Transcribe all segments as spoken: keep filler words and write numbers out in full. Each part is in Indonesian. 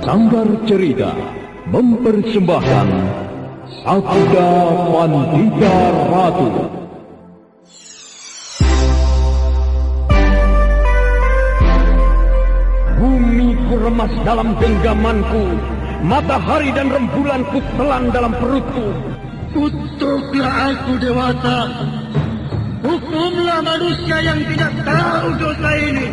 Sanggar Cerita mempersembahkan Sabda Pandita Ratu. Bumi ku remas dalam genggamanku, matahari dan rembulan ku telan dalam perutku. Kutuklah aku, Dewata. Hukumlah manusia yang tidak tahu dosa ini.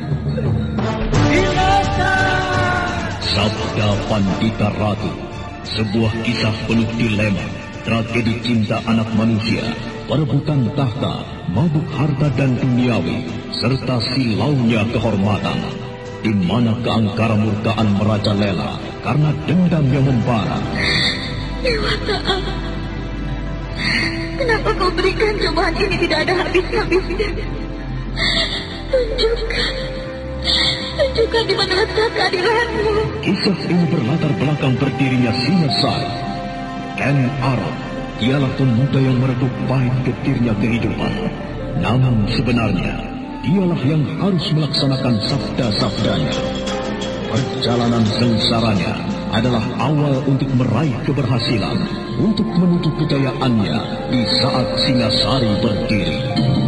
Sabda Pandita Ratu, sebuah kisah penuh dilema, tragedi cinta anak manusia, perebutan tahta, mabuk harta dan duniawi, serta silaunya kehormatan, di mana keangkara murkaan merajalela karena dendam yang membara. Dewata, kenapa kau berikan cobaan ini tidak ada habis-habisnya? Tunjukkan, tunjukkan di mana letak keadilanmu. Kisah ini berlatar belakang berdirinya Singasari. Ken Arok, dialah pemuda yang merebut pahit getirnya kehidupan. Namun sebenarnya, dialah yang harus melaksanakan sabda-sabdanya. Perjalanan sengsaranya adalah awal untuk meraih keberhasilan, untuk menuju kejayaannya di saat Singasari berdiri.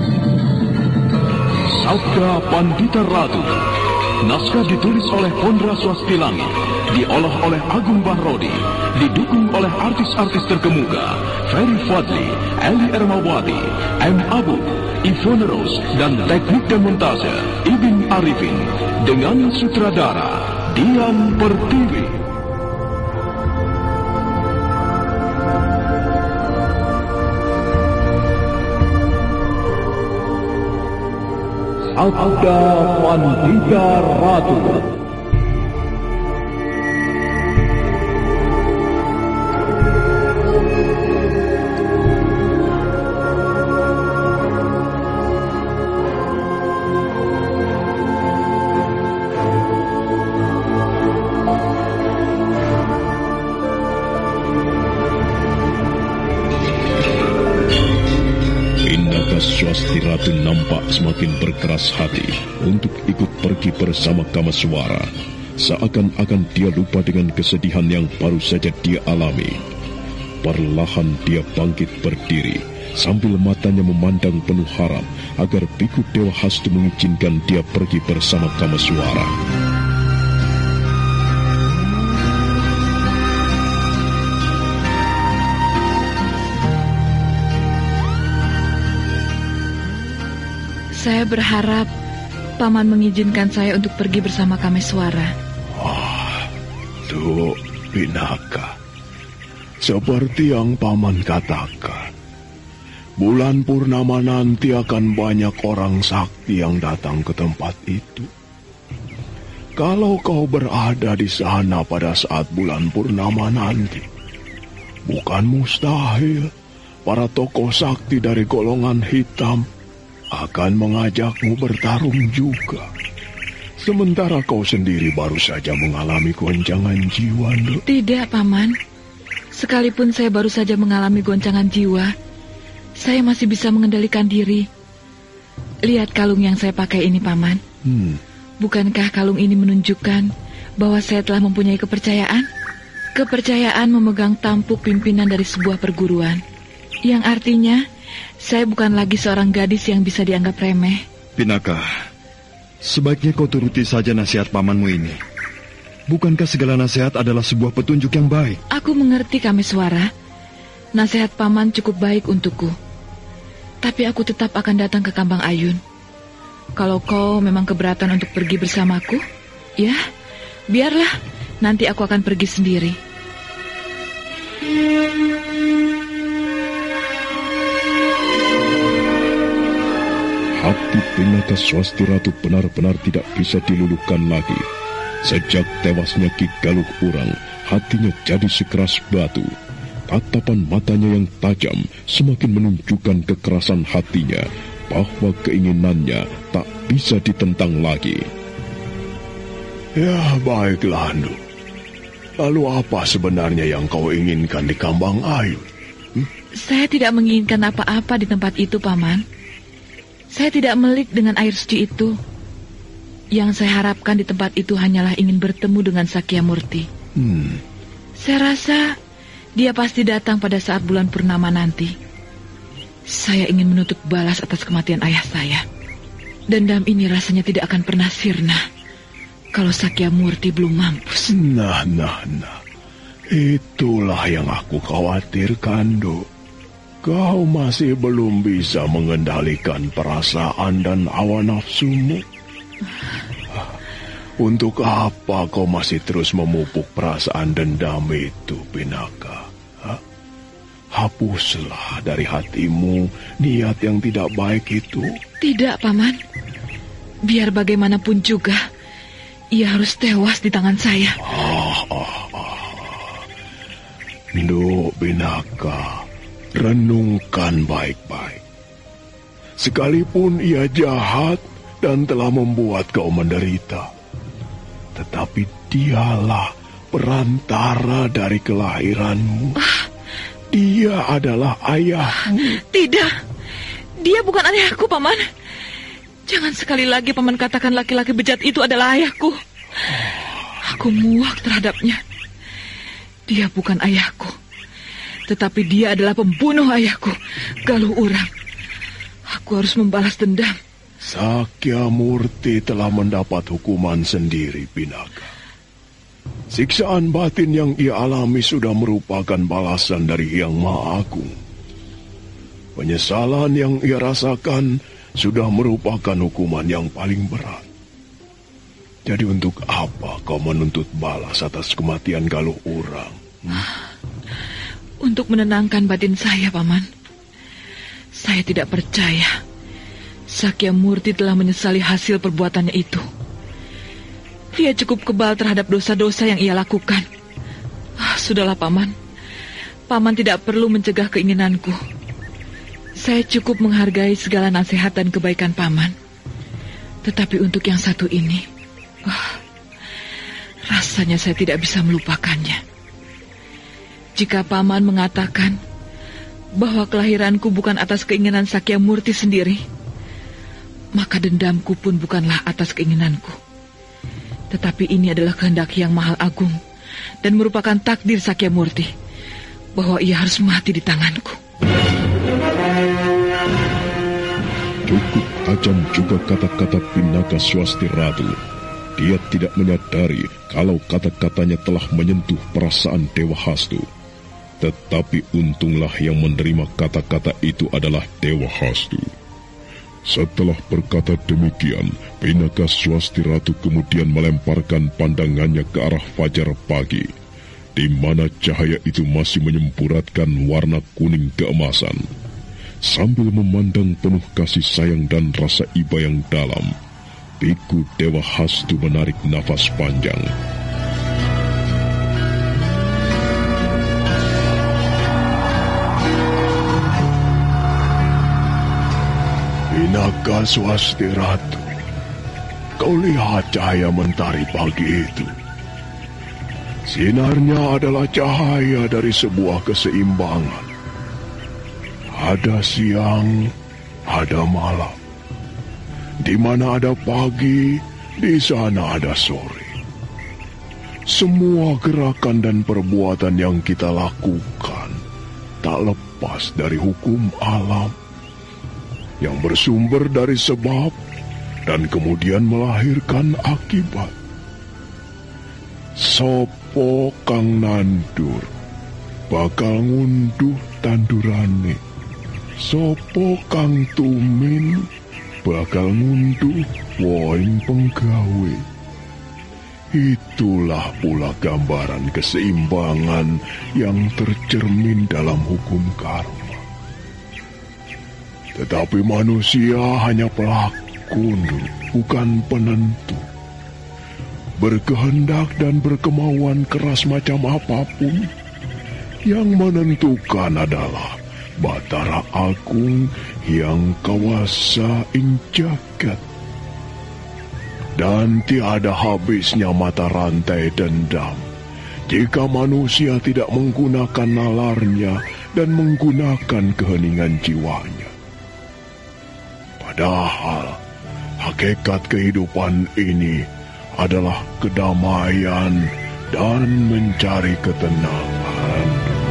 Sabda Pandita Ratu. Naskah ditulis oleh Pondra Swastilangi, diolah oleh Agung Bahrodi, didukung oleh artis-artis terkemuka Ferry Fadli, Eli Ermawati, M. Abu, Ivone Rose, dan teknik dan montase Ibin Arifin, dengan sutradara Dian Pertiwi. Sabda Pandita Ratu. Swasti Ratu nampak semakin berkeras hati untuk ikut pergi bersama Kamaswara. Seakan-akan dia lupa dengan kesedihan yang baru saja dia alami. Perlahan dia bangkit berdiri, sambil matanya memandang penuh harap agar Biku Dewa Hastu mengizinkan dia pergi bersama Kamaswara. Saya berharap Paman mengizinkan saya untuk pergi bersama Kameswara. Ah, Duk Pinaka, seperti yang Paman katakan, bulan purnama nanti akan banyak orang sakti yang datang ke tempat itu. Kalau kau berada di sana pada saat bulan purnama nanti, bukan mustahil para tokoh sakti dari golongan hitam akan mengajakmu bertarung juga. Sementara kau sendiri baru saja mengalami goncangan jiwa, Nduk. Tidak, Paman. Sekalipun saya baru saja mengalami goncangan jiwa, saya masih bisa mengendalikan diri. Lihat kalung yang saya pakai ini, Paman. Hmm. Bukankah kalung ini menunjukkan bahwa saya telah mempunyai kepercayaan? Kepercayaan memegang tampuk pimpinan dari sebuah perguruan, yang artinya saya bukan lagi seorang gadis yang bisa dianggap remeh. Pinaka, sebaiknya kau turuti saja nasihat pamanmu ini. Bukankah segala nasihat adalah sebuah petunjuk yang baik? Aku mengerti, Kameswara. Nasihat paman cukup baik untukku. Tapi aku tetap akan datang ke Kambang Ayun. Kalau kau memang keberatan untuk pergi bersamaku, ya, biarlah. Nanti aku akan pergi sendiri. Hati Pinaka Swasti Ratu benar-benar tidak bisa diluluhkan lagi. Sejak tewasnya Ki Galuh Urang, hatinya jadi sekeras batu. Tatapan matanya yang tajam semakin menunjukkan kekerasan hatinya, bahwa keinginannya tak bisa ditentang lagi. Ya, baiklah, Nduk. Lalu apa sebenarnya yang kau inginkan di Kambang Ayun? Hmm? Saya tidak menginginkan apa-apa di tempat itu, Paman. Saya tidak melik dengan air suci itu. Yang saya harapkan di tempat itu hanyalah ingin bertemu dengan Sakyamurti. Hmm. Saya rasa dia pasti datang pada saat bulan purnama nanti. Saya ingin menuntut balas atas kematian ayah saya. Dendam ini rasanya tidak akan pernah sirna kalau Sakyamurti belum mampus. Nah, nah, nah. Itulah yang aku khawatirkan, Dok. Kau masih belum bisa mengendalikan perasaan dan hawa nafsumu. Untuk apa kau masih terus memupuk perasaan dendam itu, Pinaka? Hah? Hapuslah dari hatimu niat yang tidak baik itu. Tidak, Paman. Biar bagaimanapun juga, ia harus tewas di tangan saya. Ah, ah, ah. Nduk Pinaka, renungkan baik-baik. Sekalipun ia jahat dan telah membuat kau menderita, tetapi dialah perantara dari kelahiranmu. Ah. Dia adalah ayahmu. Tidak, dia bukan ayahku, Paman. Jangan sekali lagi Paman katakan laki-laki bejat itu adalah ayahku. Aku muak terhadapnya. Dia bukan ayahku, tetapi dia adalah pembunuh ayahku, Galuh Urang. Aku harus membalas dendam. Sakyamurti telah mendapat hukuman sendiri, Pinaka. Siksaan batin yang ia alami sudah merupakan balasan dari Hyang Maha Agung. Penyesalan yang ia rasakan sudah merupakan hukuman yang paling berat. Jadi untuk apa kau menuntut balas atas kematian Galuh Urang? Hmm? Untuk menenangkan batin saya, Paman. Saya tidak percaya Sakyamurti telah menyesali hasil perbuatannya itu. Dia cukup kebal terhadap dosa-dosa yang ia lakukan. Ah, sudahlah, Paman. Paman tidak perlu mencegah keinginanku. Saya cukup menghargai segala nasihat dan kebaikan Paman. Tetapi untuk yang satu ini, ah, rasanya saya tidak bisa melupakannya. Jika Paman mengatakan bahwa kelahiranku bukan atas keinginan Sakyamurti sendiri, maka dendamku pun bukanlah atas keinginanku. Tetapi ini adalah kehendak Yang Maha Agung dan merupakan takdir Sakyamurti bahwa ia harus mati di tanganku. Cukup tajam juga kata-kata Pinaka Swasti Ratu. Dia tidak menyadari kalau kata-katanya telah menyentuh perasaan Dewa Hastu. Tetapi untunglah yang menerima kata-kata itu adalah Dewa Hastu. Setelah berkata demikian, Pinaka Swasti Ratu kemudian melemparkan pandangannya ke arah fajar pagi, di mana cahaya itu masih menyemburatkan warna kuning keemasan. Sambil memandang penuh kasih sayang dan rasa iba yang dalam, Biku Dewa Hastu menarik nafas panjang. Pinaka Swasti Ratu, kau lihat cahaya mentari pagi itu. Sinarnya adalah cahaya dari sebuah keseimbangan. Ada siang, ada malam. Di mana ada pagi, di sana ada sore. Semua gerakan dan perbuatan yang kita lakukan tak lepas dari hukum alam yang bersumber dari sebab dan kemudian melahirkan akibat. Sopo kang nandur bakal ngunduh tandurane. Sopo kang tumin bakal ngunduh woing penggawe. Itulah pula gambaran keseimbangan yang tercermin dalam hukum karma. Tetapi manusia hanya pelaku, bukan penentu. Berkehendak dan berkemauan keras macam apapun, yang menentukan adalah Batara Agung yang kawasa ing jagat. Dan tiada habisnya mata rantai dendam jika manusia tidak menggunakan nalarnya dan menggunakan keheningan jiwanya. Padahal hakikat kehidupan ini adalah kedamaian dan mencari ketenangan.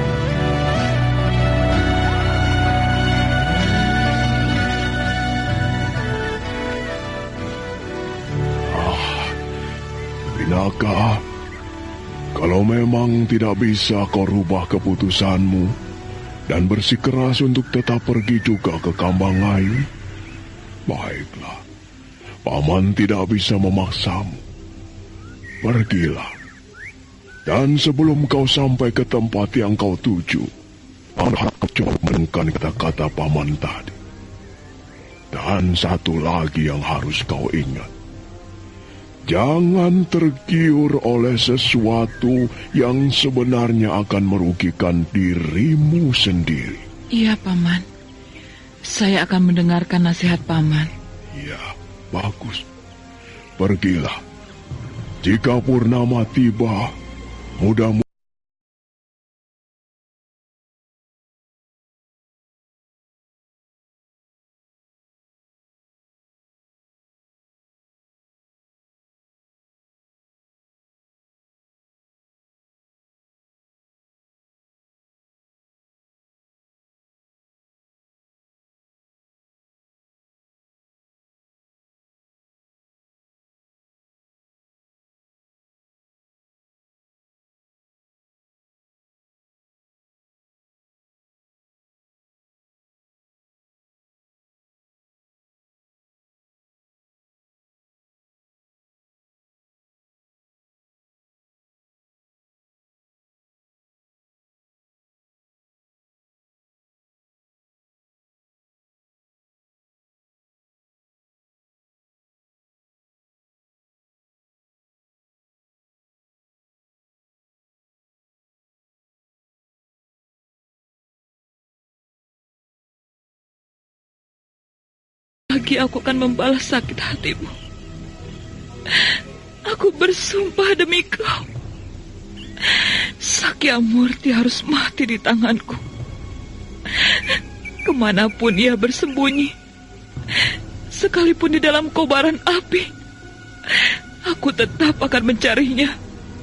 Ah, Pinaka, kalau memang tidak bisa kau rubah keputusanmu dan bersikeras untuk tetap pergi juga ke Kambangayu, baiklah, Paman tidak bisa memaksamu. Pergilah. Dan sebelum kau sampai ke tempat yang kau tuju, Paman harap kau coba mendengarkan kata-kata Paman tadi. Dan satu lagi yang harus kau ingat. Jangan tergiur oleh sesuatu yang sebenarnya akan merugikan dirimu sendiri. Iya, Paman. Saya akan mendengarkan nasihat Paman. Iya, bagus. Pergilah. Jika purnama tiba, mudah-mudahan lagi aku akan membalas sakit hatimu. Aku bersumpah demi kau, Sakyamurti harus mati di tanganku. Kemanapun ia bersembunyi, sekalipun di dalam kobaran api, aku tetap akan mencarinya.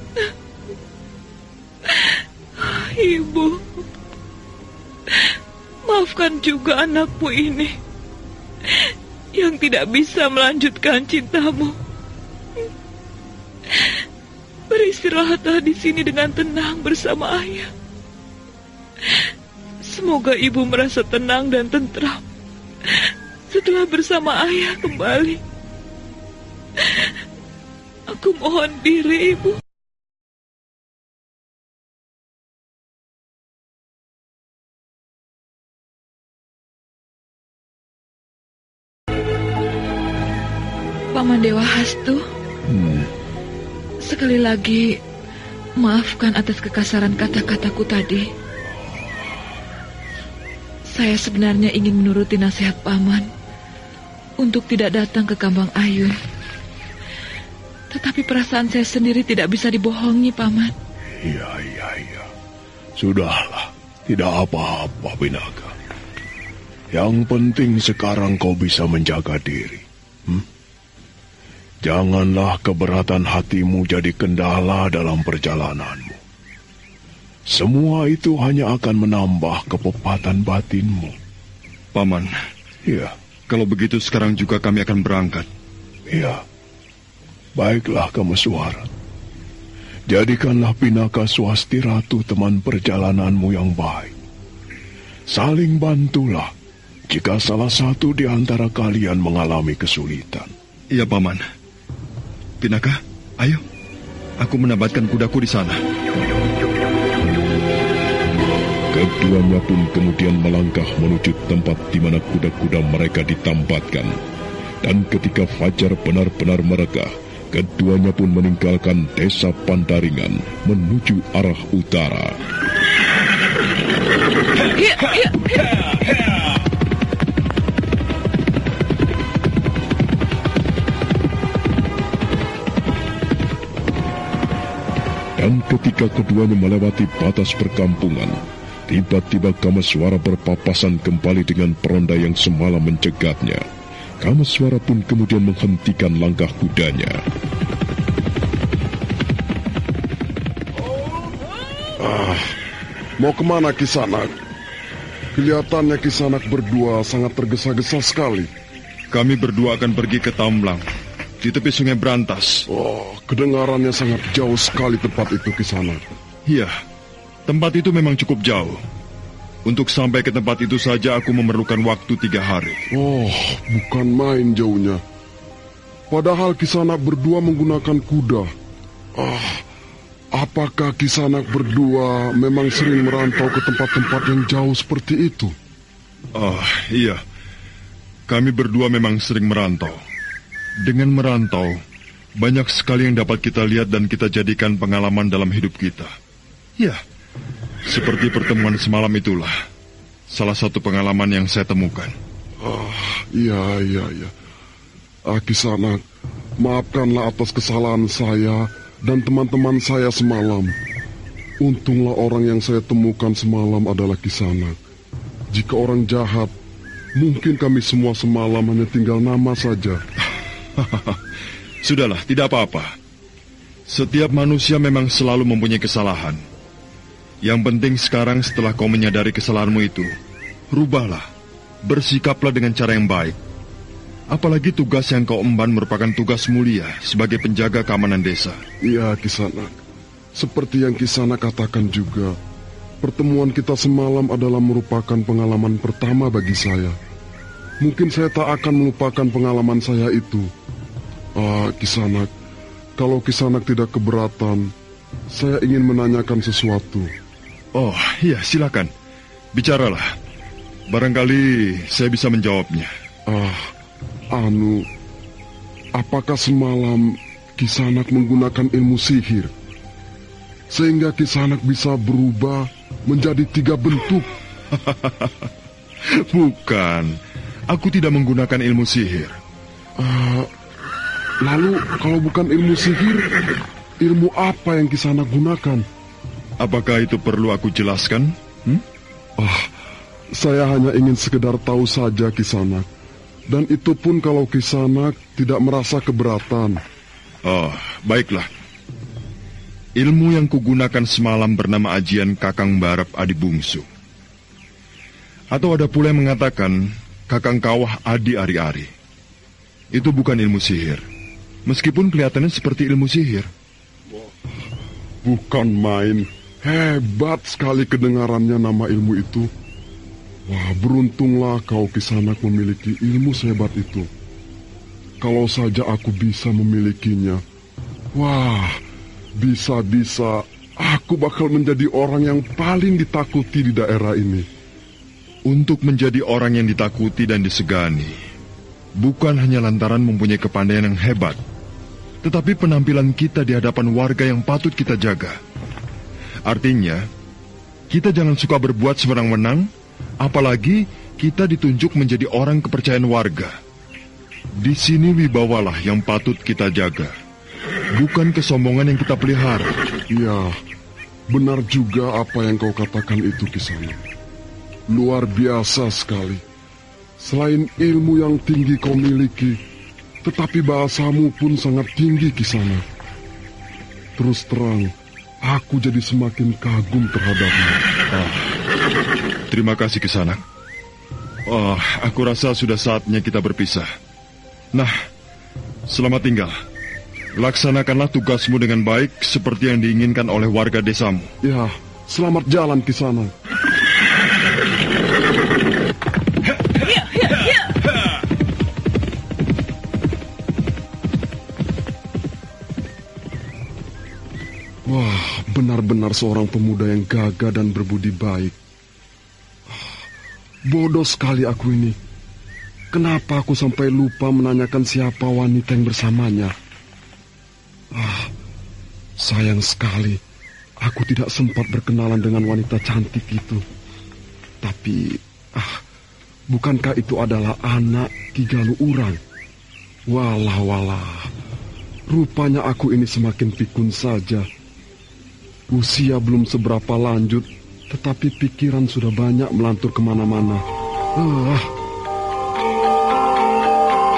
Ibu, maafkan juga anakmu ini yang tidak bisa melanjutkan cintamu. Beristirahatlah di sini dengan tenang bersama ayah. Semoga ibu merasa tenang dan tentram setelah bersama ayah kembali. Aku mohon diri, ibu. Paman Dewa Hastu, hmm. sekali lagi maafkan atas kekasaran kata-kataku tadi. Saya sebenarnya ingin menuruti nasihat Paman untuk tidak datang ke Kambang Ayun. Tetapi perasaan saya sendiri tidak bisa dibohongi, Paman. Iya, iya, iya. Sudahlah, tidak apa-apa, Pinaka. Yang penting sekarang kau bisa menjaga diri. Hmm? Janganlah keberatan hatimu jadi kendala dalam perjalananmu. Semua itu hanya akan menambah kepepatan batinmu. Paman, ya. Kalau begitu sekarang juga kami akan berangkat. Ya, baiklah Kameswara. Jadikanlah Pinaka Swasti Ratu teman perjalananmu yang baik. Saling bantulah jika salah satu di antara kalian mengalami kesulitan. Iya, Paman. Pinaka, ayo. Aku menabatkan kudaku di sana. Keduanya pun kemudian melangkah menuju tempat di mana kuda-kuda mereka ditambatkan. Dan ketika fajar benar-benar meregah, keduanya pun meninggalkan desa Pandaringan menuju arah utara. Ya, ya, ya. Dan ketika keduanya melewati batas perkampungan, tiba-tiba Kameswara berpapasan kembali dengan peronda yang semalam mencegatnya. Kameswara pun kemudian menghentikan langkah kudanya. Ah, mau kemana Kisanak? Kelihatannya Kisanak berdua sangat tergesa-gesa sekali. Kami berdua akan pergi ke Tamblang, di tepi sungai Brantas. Oh, kedengarannya sangat jauh sekali tempat itu Kisanak. Iya, tempat itu memang cukup jauh. Untuk sampai ke tempat itu saja aku memerlukan waktu tiga hari. Oh, bukan main jauhnya. Padahal Kisanak berdua menggunakan kuda. Ah, apakah Kisanak berdua memang sering merantau ke tempat-tempat yang jauh seperti itu? Oh, iya. Kami berdua memang sering merantau. Dengan merantau, banyak sekali yang dapat kita lihat dan kita jadikan pengalaman dalam hidup kita. Ya, seperti pertemuan semalam itulah salah satu pengalaman yang saya temukan. Ah, iya, iya, iya. Ah, Kisanak, maafkanlah atas kesalahan saya dan teman-teman saya semalam. Untunglah orang yang saya temukan semalam adalah Kisanak. Jika orang jahat, mungkin kami semua semalam hanya tinggal nama saja. Sudahlah, tidak apa-apa. Setiap manusia memang selalu mempunyai kesalahan. Yang penting sekarang setelah kau menyadari kesalahanmu itu, rubahlah, bersikaplah dengan cara yang baik. Apalagi tugas yang kau emban merupakan tugas mulia sebagai penjaga keamanan desa. Iya, Kisanak. Seperti yang Kisanak katakan juga, pertemuan kita semalam adalah merupakan pengalaman pertama bagi saya. Mungkin saya tak akan melupakan pengalaman saya itu. Ah, Kisanak, kalau Kisanak tidak keberatan, saya ingin menanyakan sesuatu. Oh, iya, silakan. Bicaralah. Barangkali saya bisa menjawabnya. Ah, anu, apakah semalam Kisanak menggunakan ilmu sihir? Sehingga Kisanak bisa berubah menjadi tiga bentuk? Bukan, aku tidak menggunakan ilmu sihir. Ah, lalu kalau bukan ilmu sihir, ilmu apa yang Kisanak gunakan? Apakah itu perlu aku jelaskan? Hmm? Ah, saya hanya ingin sekedar tahu saja Kisanak. Dan itu pun kalau Kisanak tidak merasa keberatan. Oh, baiklah. Ilmu yang kugunakan semalam bernama ajian Kakang Barep Adi Bungsu. Atau ada pula yang mengatakan Kakang Kawah Adi Ari-Ari. Itu bukan ilmu sihir, meskipun kelihatannya seperti ilmu sihir. Bukan main. Hebat sekali kedengarannya nama ilmu itu. Wah, beruntunglah kau Kisanak memiliki ilmu sehebat itu. Kalau saja aku bisa memilikinya, wah, bisa-bisa aku bakal menjadi orang yang paling ditakuti di daerah ini. Untuk menjadi orang yang ditakuti dan disegani, bukan hanya lantaran mempunyai kepandaian yang hebat, tetapi penampilan kita di hadapan warga yang patut kita jaga. Artinya, kita jangan suka berbuat sewenang-wenang, apalagi kita ditunjuk menjadi orang kepercayaan warga. Di sini wibawalah yang patut kita jaga, bukan kesombongan yang kita pelihara. Iya, benar juga apa yang kau katakan itu Kisanak. Luar biasa sekali. Selain ilmu yang tinggi kau miliki, tetapi bahasamu pun sangat tinggi Kisanak. Terus terang, aku jadi semakin kagum terhadapmu. Ah, terima kasih Kisanak. Oh, aku rasa sudah saatnya kita berpisah. Nah, selamat tinggal. Laksanakanlah tugasmu dengan baik seperti yang diinginkan oleh warga desamu. Ya, selamat jalan Kisanak. Wah, benar-benar seorang pemuda yang gagah dan berbudi baik. Bodoh sekali aku ini. Kenapa aku sampai lupa menanyakan siapa wanita yang bersamanya? Ah, sayang sekali. Aku tidak sempat berkenalan dengan wanita cantik itu. Tapi, ah, bukankah itu adalah anak Ki Galuh Urang? Walah, walah. Rupanya aku ini semakin pikun saja. Usia belum seberapa lanjut, tetapi pikiran sudah banyak melantur kemana-mana. Ah.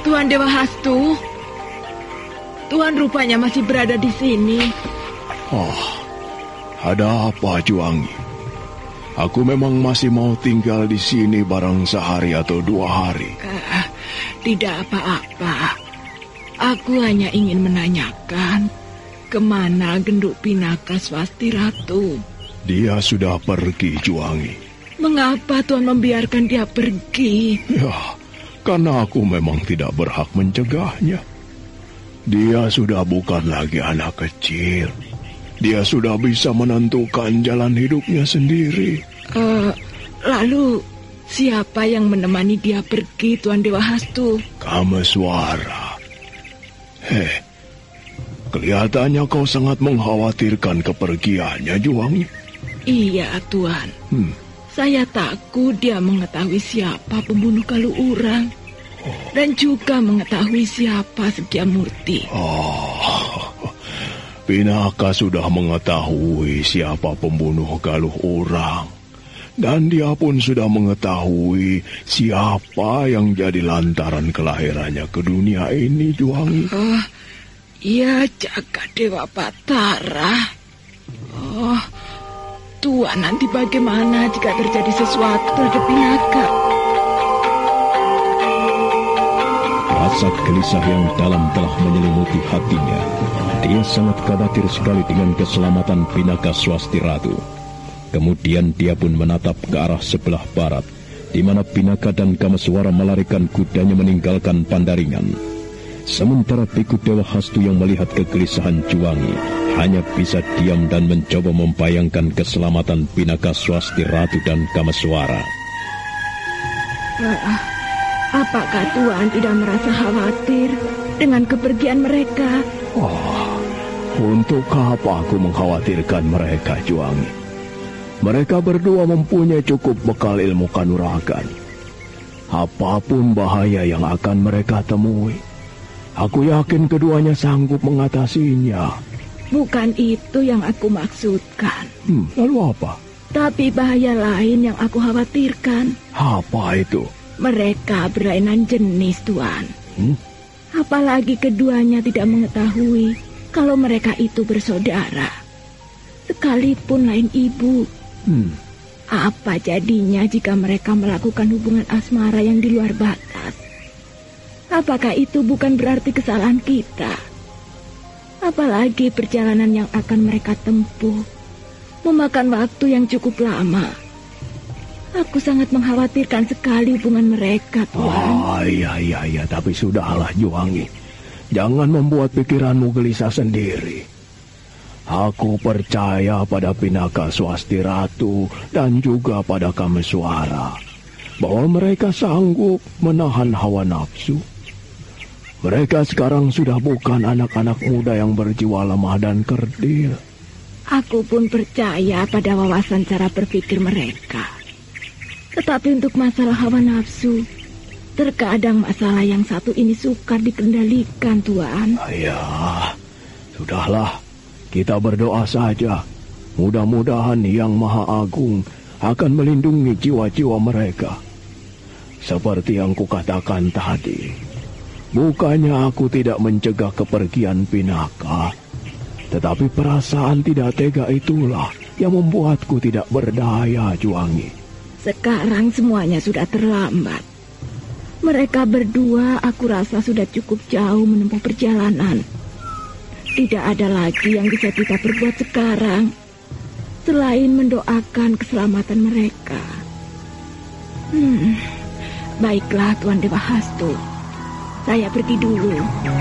Tuan Dewa Hastu, Tuan rupanya masih berada di sini. Oh, ada apa, Juwangi? Aku memang masih mau tinggal di sini barang sehari atau dua hari. Uh, tidak apa-apa. Aku hanya ingin menanyakan kemana Genduk Pinaka Swasti Ratu. Dia sudah pergi, Juwangi. Mengapa Tuan membiarkan dia pergi? Ya, karena aku memang tidak berhak mencegahnya. Dia sudah bukan lagi anak kecil. Dia sudah bisa menentukan jalan hidupnya sendiri. Uh, lalu, siapa yang menemani dia pergi, Tuan Dewa Hastu? Kameswara. Heh, kelihatannya kau sangat mengkhawatirkan kepergiannya, Juwangi. Iya, Tuan. Hmm. Saya takut dia mengetahui siapa pembunuh Kaluurang. Oh. Dan juga mengetahui siapa Setyamurti. Oh, Pinaka sudah mengetahui siapa pembunuh Kaluurang. Dan dia pun sudah mengetahui siapa yang jadi lantaran kelahirannya ke dunia ini, Juwangi. Oh, ya Jaga Dewa Batara. Oh, Tuan nanti bagaimana jika terjadi sesuatu terhadap Pinaka? Rasa gelisah yang dalam telah menyelimuti hatinya. Dia sangat khawatir sekali dengan keselamatan Pinaka Swasti Ratu. Kemudian dia pun menatap ke arah sebelah barat, di mana Pinaka dan Kameswara melarikan kudanya meninggalkan Pandaringan. Sementara Biku Dewa Hastu yang melihat kegelisahan Juwangi hanya bisa diam dan mencoba membayangkan keselamatan Pinaka Swasti Ratu dan Kameswara. Uh, apakah Tuan tidak merasa khawatir dengan kepergian mereka? Oh, untuk apa aku mengkhawatirkan mereka, Juwangi? Mereka berdua mempunyai cukup bekal ilmu kanuragan. Apapun bahaya yang akan mereka temui, aku yakin keduanya sanggup mengatasinya. Bukan itu yang aku maksudkan. Hmm, lalu apa? Tapi bahaya lain yang aku khawatirkan. Apa itu? Mereka berlainan jenis, Tuan. Hmm? Apalagi keduanya tidak mengetahui kalau mereka itu bersaudara. Sekalipun lain ibu. Hmm. Apa jadinya jika mereka melakukan hubungan asmara yang di luar batas? Apakah itu bukan berarti kesalahan kita? Apalagi perjalanan yang akan mereka tempuh memakan waktu yang cukup lama. Aku sangat mengkhawatirkan sekali hubungan mereka, Tuan. Ah, iya, iya, iya. Tapi sudahlah, Juwangi. Jangan membuat pikiranmu gelisah sendiri. Aku percaya pada Pinaka Swasti Ratu dan juga pada Kameswara bahwa mereka sanggup menahan hawa nafsu. Mereka sekarang sudah bukan anak-anak muda yang berjiwa lemah dan kerdil. Aku pun percaya pada wawasan cara berpikir mereka. Tetapi untuk masalah hawa nafsu, terkadang masalah yang satu ini sukar dikendalikan, Tuan. Ya, sudahlah. Kita berdoa saja. Mudah-mudahan Yang Maha Agung akan melindungi jiwa-jiwa mereka. Seperti yang kukatakan tadi, bukannya aku tidak mencegah kepergian Pinaka, tetapi perasaan tidak tega itulah yang membuatku tidak berdaya, Juwangi. Sekarang semuanya sudah terlambat. Mereka berdua aku rasa sudah cukup jauh menempuh perjalanan. Tidak ada lagi yang bisa kita perbuat sekarang selain mendoakan keselamatan mereka. Hmm, baiklah Tuan Dewa Hastu, saya pergi dulu.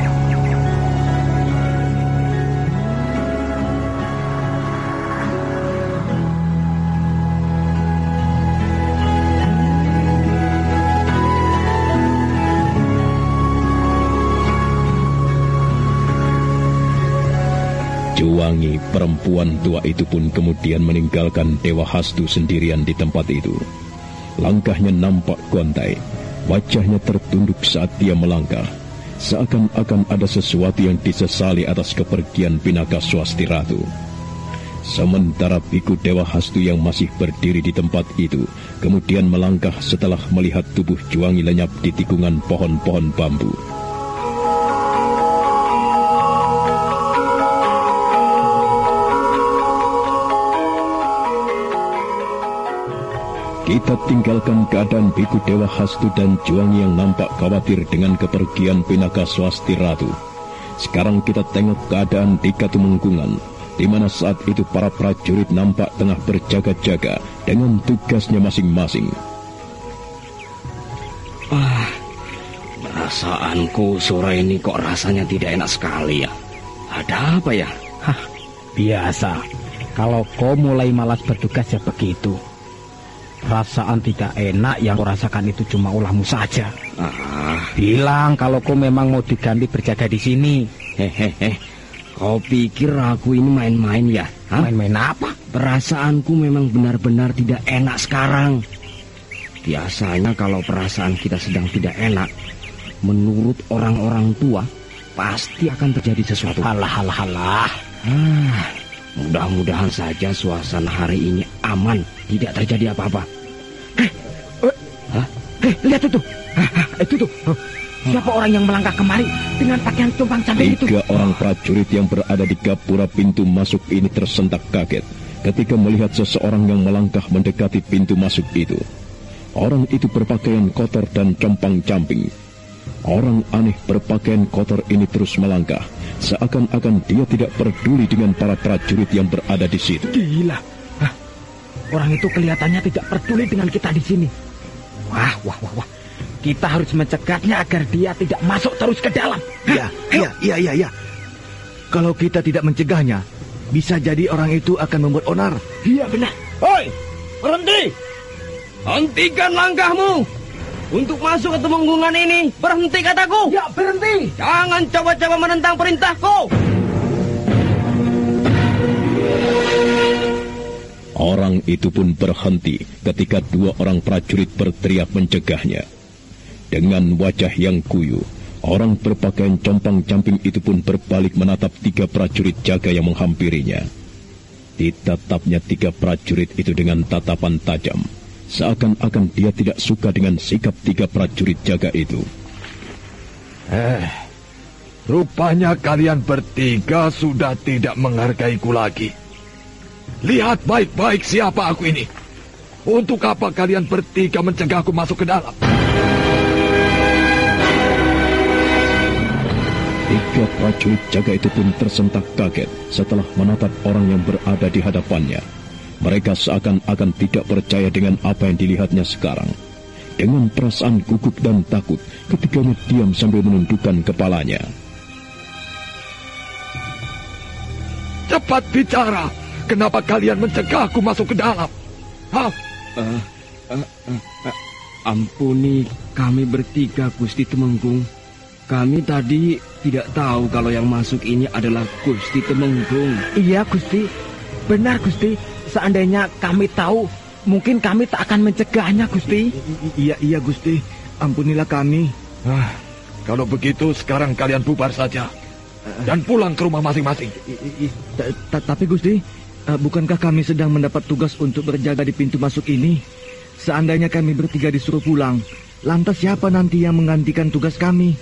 Juwangi, perempuan tua itu pun kemudian meninggalkan Dewa Hastu sendirian di tempat itu. Langkahnya nampak gontai, wajahnya tertunduk saat dia melangkah, seakan-akan ada sesuatu yang disesali atas kepergian Pinaka Swasti Ratu. Sementara Biku Dewa Hastu yang masih berdiri di tempat itu kemudian melangkah setelah melihat tubuh Juwangi lenyap di tikungan pohon-pohon bambu. Kita tinggalkan keadaan Biku Dewa Hastu dan Juwangi yang nampak khawatir dengan kepergian Pinaka Swasti Ratu. Sekarang kita tengok keadaan di Katumenggungan, di mana saat itu para prajurit nampak tengah berjaga-jaga dengan tugasnya masing-masing. Ah, perasaanku sore ini kok rasanya tidak enak sekali ya. Ada apa ya? Hah, biasa. Kalau kau mulai malas bertugas ya begitu. Perasaan tidak enak yang kau rasakan itu cuma ulahmu saja. Ah. Bilang kalau kau memang mau diganti berjaga di sini. Hehehe. Kau pikir aku ini main-main ya? Main-main apa? Perasaanku memang benar-benar tidak enak sekarang. Biasanya kalau perasaan kita sedang tidak enak, menurut orang-orang tua, pasti akan terjadi sesuatu. Halah, halah, halah. Ah, mudah-mudahan saja suasana hari ini aman, tidak terjadi apa-apa. Hei, Hah? Hei, lihat itu. Itu tuh. Siapa orang yang melangkah kemari dengan pakaian tumpang-camping itu? Tiga orang prajurit yang berada di gapura pintu masuk ini tersentak kaget ketika melihat seseorang yang melangkah mendekati pintu masuk itu. Orang itu berpakaian kotor dan compang-camping. Orang aneh berpakaian kotor ini terus melangkah, seakan-akan dia tidak peduli dengan para prajurit yang berada di situ. Gila. Hah, orang itu kelihatannya tidak peduli dengan kita di sini. Wah, wah, wah, wah. Kita harus mencegahnya agar dia tidak masuk terus ke dalam. Iya, iya, iya, iya, iya. Kalau kita tidak mencegahnya, bisa jadi orang itu akan membuat onar. Iya, benar. Hoi, berhenti! Hentikan langkahmu! Untuk masuk ke Temenggungan ini, berhenti kataku! Ya, berhenti! Jangan coba-coba menentang perintahku! Orang itu pun berhenti ketika dua orang prajurit berteriak mencegahnya. Dengan wajah yang kuyu, orang berpakaian compang-camping itu pun berbalik menatap tiga prajurit jaga yang menghampirinya. Ditatapnya tiga prajurit itu dengan tatapan tajam, seakan-akan dia tidak suka dengan sikap tiga prajurit jaga itu. Eh, rupanya kalian bertiga sudah tidak menghargaiku lagi. Lihat baik-baik siapa aku ini. Untuk apa kalian bertiga mencegahku masuk ke dalam? Tiga prajurit jaga itu pun tersentak kaget setelah menatap orang yang berada di hadapannya. Mereka seakan-akan tidak percaya dengan apa yang dilihatnya sekarang. Dengan perasaan gugup dan takut, ketiganya diam sambil menundukkan kepalanya. Cepat bicara! Kenapa kalian mencegahku masuk ke dalam? Hah? Uh, uh, uh, uh, ampuni kami bertiga, Gusti Temenggung. Kami tadi tidak tahu kalau yang masuk ini adalah Gusti Temenggung. Iya, Gusti. Benar, Gusti. Seandainya kami tahu, mungkin kami tak akan mencegahnya, Gusti. Iya, iya, Gusti. Ampunilah kami. Ah, kalau begitu sekarang kalian bubar saja. Dan pulang ke rumah masing-masing. Tapi, Gusti, bukankah kami sedang mendapat tugas untuk berjaga di pintu masuk ini? Seandainya kami bertiga disuruh pulang, lantas siapa nanti yang menggantikan tugas kami?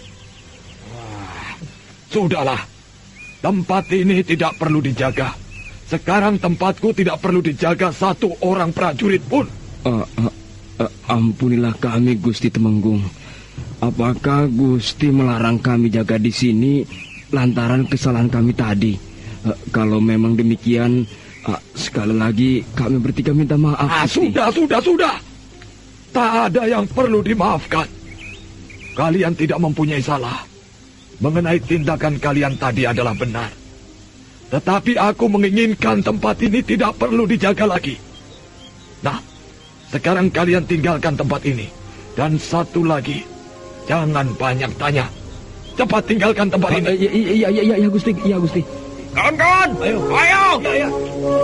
Sudahlah, tempat ini tidak perlu dijaga. Sekarang tempatku tidak perlu dijaga satu orang prajurit pun. Uh, uh, uh, ampunilah kami, Gusti Temenggung. Apakah Gusti melarang kami jaga di sini lantaran kesalahan kami tadi? Uh, kalau memang demikian, uh, sekali lagi kami bertiga minta maaf. Ah, sudah, sudah, sudah. Tak ada yang perlu dimaafkan. Kalian tidak mempunyai salah. Mengenai tindakan kalian tadi adalah benar. Tetapi aku menginginkan tempat ini tidak perlu dijaga lagi. Nah, sekarang kalian tinggalkan tempat ini. Dan satu lagi, jangan banyak tanya. Cepat tinggalkan tempat ini. Iya, iya, iya, iya, iya, Gusti, iya, Gusti. Kawan-kawan, ayo, ayo. Ya, ya.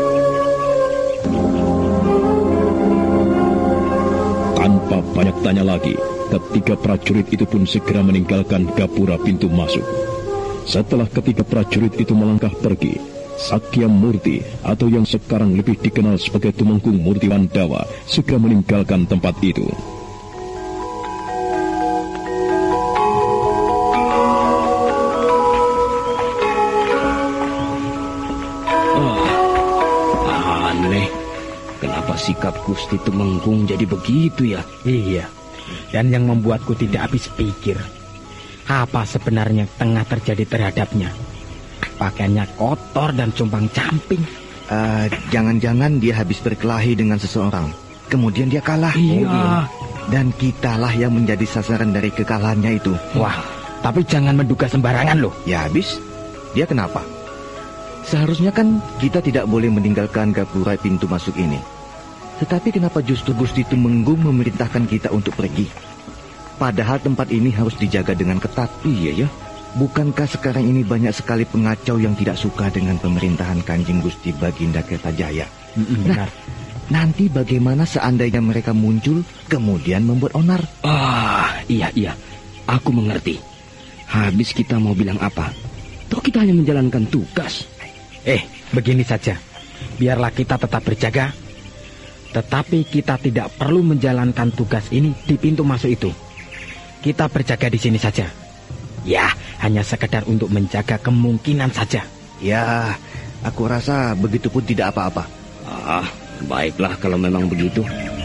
Tanpa banyak tanya lagi, ketiga prajurit itu pun segera meninggalkan gapura pintu masuk. Setelah ketiga prajurit itu melangkah pergi, Sakya Murti atau yang sekarang lebih dikenal sebagai Tumenggung Murti Wandawa segera meninggalkan tempat itu. Sikap Gusti Tumenggung jadi begitu ya? Iya. Dan yang membuatku tidak habis pikir, apa sebenarnya tengah terjadi terhadapnya? Pakaiannya kotor dan compang-camping. Uh, jangan-jangan dia habis berkelahi dengan seseorang, kemudian dia kalah. Iya. Dan kitalah yang menjadi sasaran dari kekalahannya itu. Wah, tapi jangan menduga sembarangan loh. Ya habis, dia kenapa? Seharusnya kan kita tidak boleh meninggalkan gapura pintu masuk ini. Tetapi kenapa justru Gusti Tumenggung memerintahkan kita untuk pergi? Padahal tempat ini harus dijaga dengan ketat. Iya ya. Bukankah sekarang ini banyak sekali pengacau yang tidak suka dengan pemerintahan Kanjeng Gusti Baginda Kertajaya? Mm-mm, benar. Nah, nanti bagaimana seandainya mereka muncul kemudian membuat onar? Ah, iya iya. Aku mengerti. Habis kita mau bilang apa? Toh kita hanya menjalankan tugas. Eh, begini saja. Biarlah kita tetap berjaga. Tetapi kita tidak perlu menjalankan tugas ini di pintu masuk itu. Kita berjaga di sini saja. Ya, hanya sekedar untuk menjaga kemungkinan saja. Ya, aku rasa begitu pun tidak apa-apa. Ah, baiklah kalau memang begitu.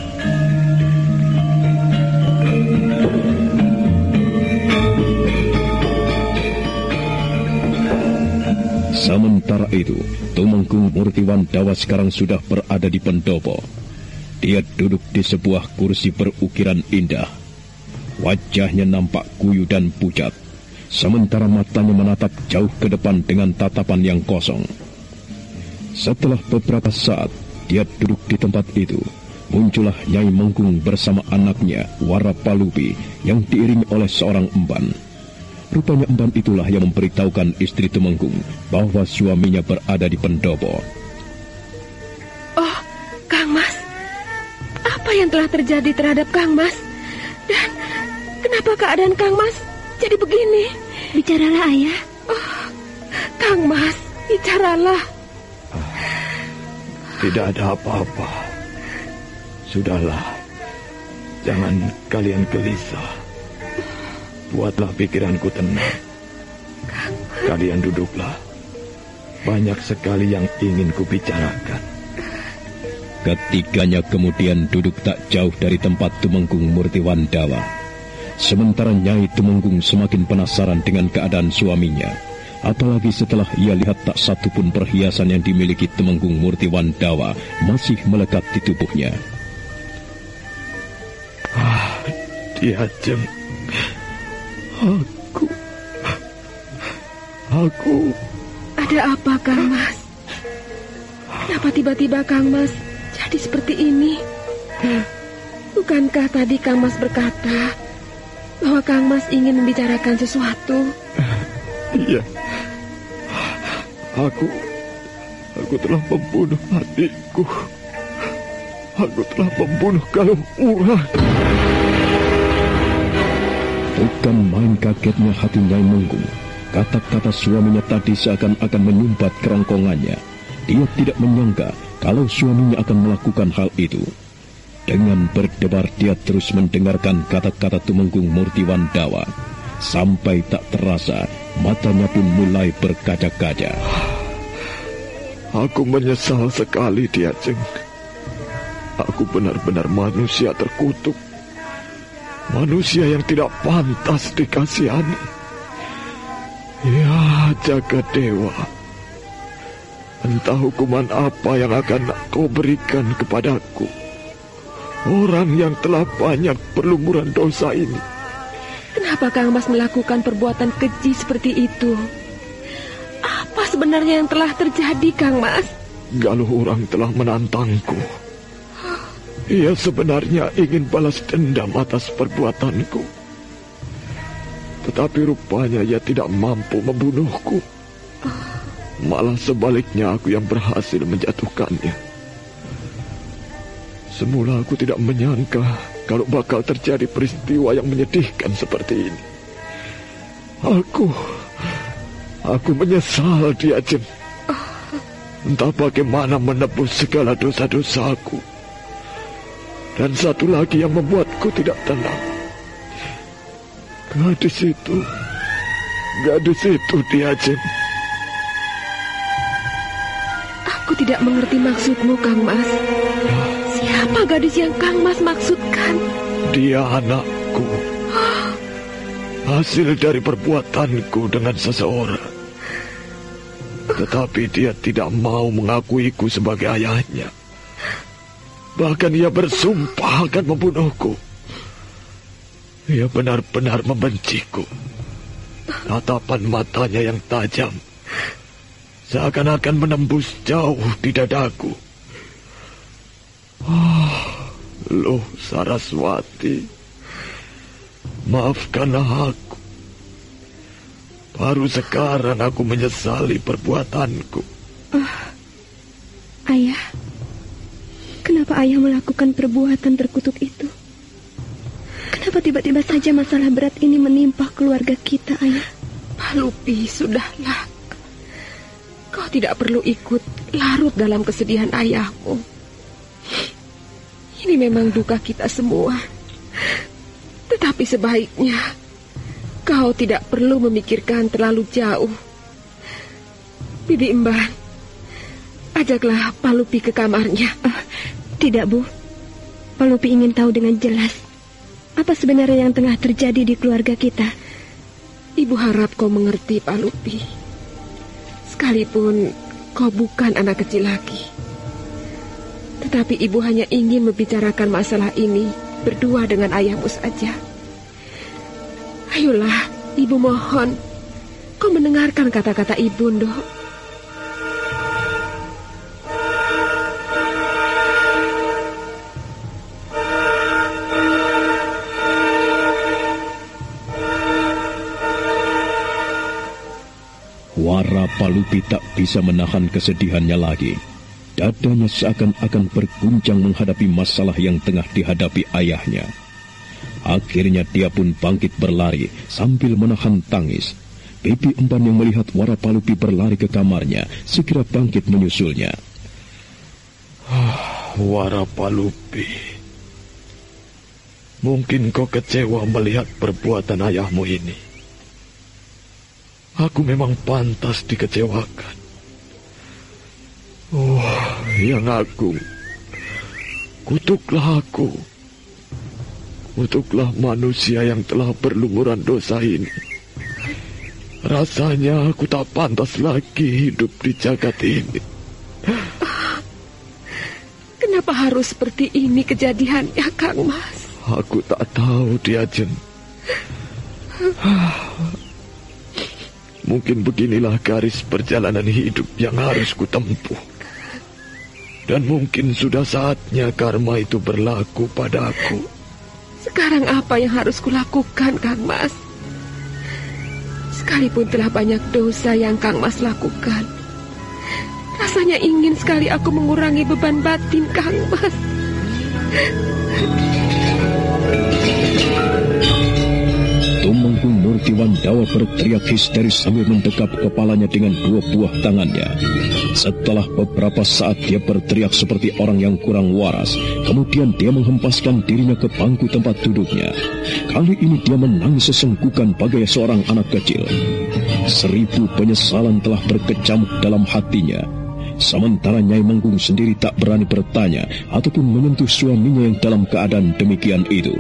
Sementara itu, Tumenggung Murti Wandawa sekarang sudah berada di pendopo. Dia duduk di sebuah kursi berukiran indah. Wajahnya nampak kuyu dan pucat, sementara matanya menatap jauh ke depan dengan tatapan yang kosong. Setelah beberapa saat dia duduk di tempat itu, muncullah Nyai Menggung bersama anaknya Warapalupi yang diiringi oleh seorang emban. Rupanya emban itulah yang memberitahukan istri Tumenggung bahwa suaminya berada di pendopo. Oh, Kang Mas, apa yang telah terjadi terhadap Kang Mas? Dan kenapa keadaan Kang Mas jadi begini? Bicaralah, Ayah. Oh, Kang Mas, bicaralah. Tidak ada apa-apa. Sudahlah, jangan kalian gelisah. Buatlah pikiranku tenang. Kalian duduklah. Banyak sekali yang ingin kubicarakan. Ketiganya kemudian duduk tak jauh dari tempat Tumenggung Murti Wandawa. Sementara Nyai Tumenggung semakin penasaran dengan keadaan suaminya. Apalagi setelah ia lihat tak satu pun perhiasan yang dimiliki Tumenggung Murti Wandawa masih melekat di tubuhnya. Ah, Diajeng. Aku... Aku... Ada apa, Kang Mas? Kenapa tiba-tiba Kang Mas jadi seperti ini? Bukankah tadi Kang Mas berkata bahwa Kang Mas ingin membicarakan sesuatu? Iya. Aku... Aku telah membunuh adikku. Aku telah membunuh Galung Urah. Bukan main kagetnya hati Nyai Menggung. Kata-kata suaminya tadi seakan-akan menyumbat kerongkongannya. Dia tidak menyangka kalau suaminya akan melakukan hal itu. Dengan berdebar dia terus mendengarkan kata-kata Tumenggung Murti Wandawa. Sampai tak terasa matanya pun mulai berkaca-kaca. Aku menyesal sekali, Diajeng. Aku benar-benar manusia terkutuk. Manusia yang tidak pantas dikasihani. Ya, Jagadewa. Entah hukuman apa yang akan kau berikan kepadaku. Orang yang telah banyak berlumuran dosa ini. Kenapa Kang Mas melakukan perbuatan keji seperti itu? Apa sebenarnya yang telah terjadi, Kang Mas? Galuh Urang telah menantangku. Ia sebenarnya ingin balas dendam atas perbuatanku. Tetapi rupanya ia tidak mampu membunuhku. Malah sebaliknya aku yang berhasil menjatuhkannya. Semula aku tidak menyangka kalau bakal terjadi peristiwa yang menyedihkan seperti ini. Aku... Aku menyesal, Diajeng. entah bagaimana menebus segala dosa-dosaku. Dan satu lagi yang membuatku tidak tenang. Gadis itu, gadis itu Diajeng. Aku tidak mengerti maksudmu, Kang Mas. Siapa gadis yang Kang Mas maksudkan? Dia anakku. Hasil dari perbuatanku dengan seseorang. Tetapi dia tidak mau mengakuiku sebagai ayahnya. Bahkan ia bersumpah akan membunuhku. Ia benar-benar membenciku. Tatapan matanya yang tajam seakan-akan menembus jauh di dadaku. Oh, loh Saraswati, maafkanlah aku. Baru sekarang aku menyesali perbuatanku. Oh, Ayah, kenapa Ayah melakukan perbuatan terkutuk itu? Kenapa tiba-tiba saja masalah berat ini menimpa keluarga kita, Ayah? Pak Lupi, sudahlah. Kau tidak perlu ikut larut dalam kesedihan ayahmu. Ini memang duka kita semua. Tetapi sebaiknya kau tidak perlu memikirkan terlalu jauh. Bibi Emban, ajaklah Pak Lupi ke kamarnya. Oh, tidak, Bu. Pak Lupi ingin tahu dengan jelas apa sebenarnya yang tengah terjadi di keluarga kita. Ibu harap kau mengerti, Pak Lupi. Sekalipun kau bukan anak kecil lagi. Tetapi ibu hanya ingin membicarakan masalah ini berdua dengan ayahmu saja. Ayolah, ibu mohon. Kau mendengarkan kata-kata ibu, Ndok. Wara Palupi tak bisa menahan kesedihannya lagi. Dadanya seakan-akan berguncang menghadapi masalah yang tengah dihadapi ayahnya. Akhirnya dia pun bangkit berlari sambil menahan tangis. Bibi Emban yang melihat Wara Palupi berlari ke kamarnya segera bangkit menyusulnya. Ah, Wara Palupi, mungkin kau kecewa melihat perbuatan ayahmu ini. Aku memang pantas dikecewakan. Oh, yang agung, kutuklah aku. Kutuklah manusia yang telah berlumuran dosa ini. Rasanya aku tak pantas lagi hidup di jagat ini. Kenapa harus seperti ini kejadiannya, Kang Mas? Aku tak tahu, Diajeng. Mungkin beginilah garis perjalanan hidup yang harus kutempuh. Dan mungkin sudah saatnya karma itu berlaku padaku. Sekarang apa yang harus kulakukan, Kang Mas? Sekalipun telah banyak dosa yang Kang Mas lakukan, rasanya ingin sekali aku mengurangi beban batin Kang Mas. Tumenggung Nurtiwandawa berteriak histeris sambil mendekap kepalanya dengan dua buah tangannya. Setelah beberapa saat dia berteriak seperti orang yang kurang waras, kemudian dia menghempaskan dirinya ke bangku tempat duduknya. Kali ini dia menangis sesenggukan bagai seorang anak kecil. Seribu penyesalan telah berkecamuk dalam hatinya. Sementara Nyai Menggung sendiri tak berani bertanya ataupun menyentuh suaminya yang dalam keadaan demikian itu.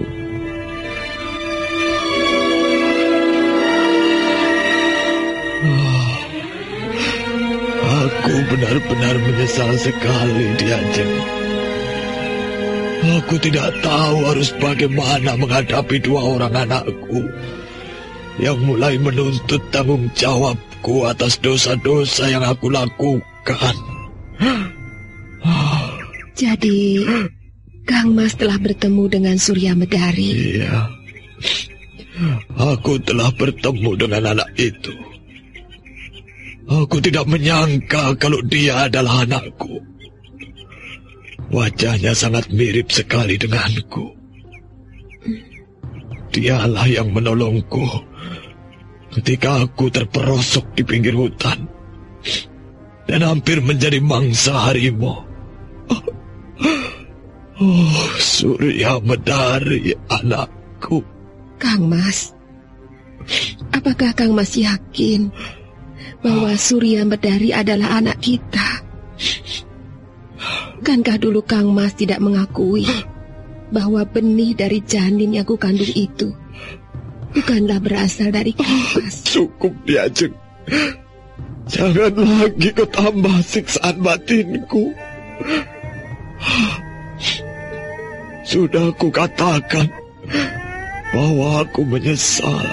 Aku benar-benar menyesal sekali, Diajeng. Aku tidak tahu harus bagaimana menghadapi dua orang anakku yang mulai menuntut tanggung jawabku atas dosa-dosa yang aku lakukan. Jadi, Kang Mas telah bertemu dengan Surya Medari. Iya, aku telah bertemu dengan anak itu. Aku tidak menyangka kalau dia adalah anakku. Wajahnya sangat mirip sekali denganku. Dialah yang menolongku ketika aku terperosok di pinggir hutan. dan hampir menjadi mangsa harimau. Oh, Surya Medari, anakku. Kang Mas, apakah Kang Mas yakin bahwa Surya Medari adalah anak kita? Kankah dulu Kang Mas tidak mengakui bahwa benih dari janin yang kukandung itu bukanlah berasal dari Kang Mas? Cukup, Diajeng. Jangan lagi kau tambah siksaan batinku. Sudah aku katakan bahwa aku menyesal.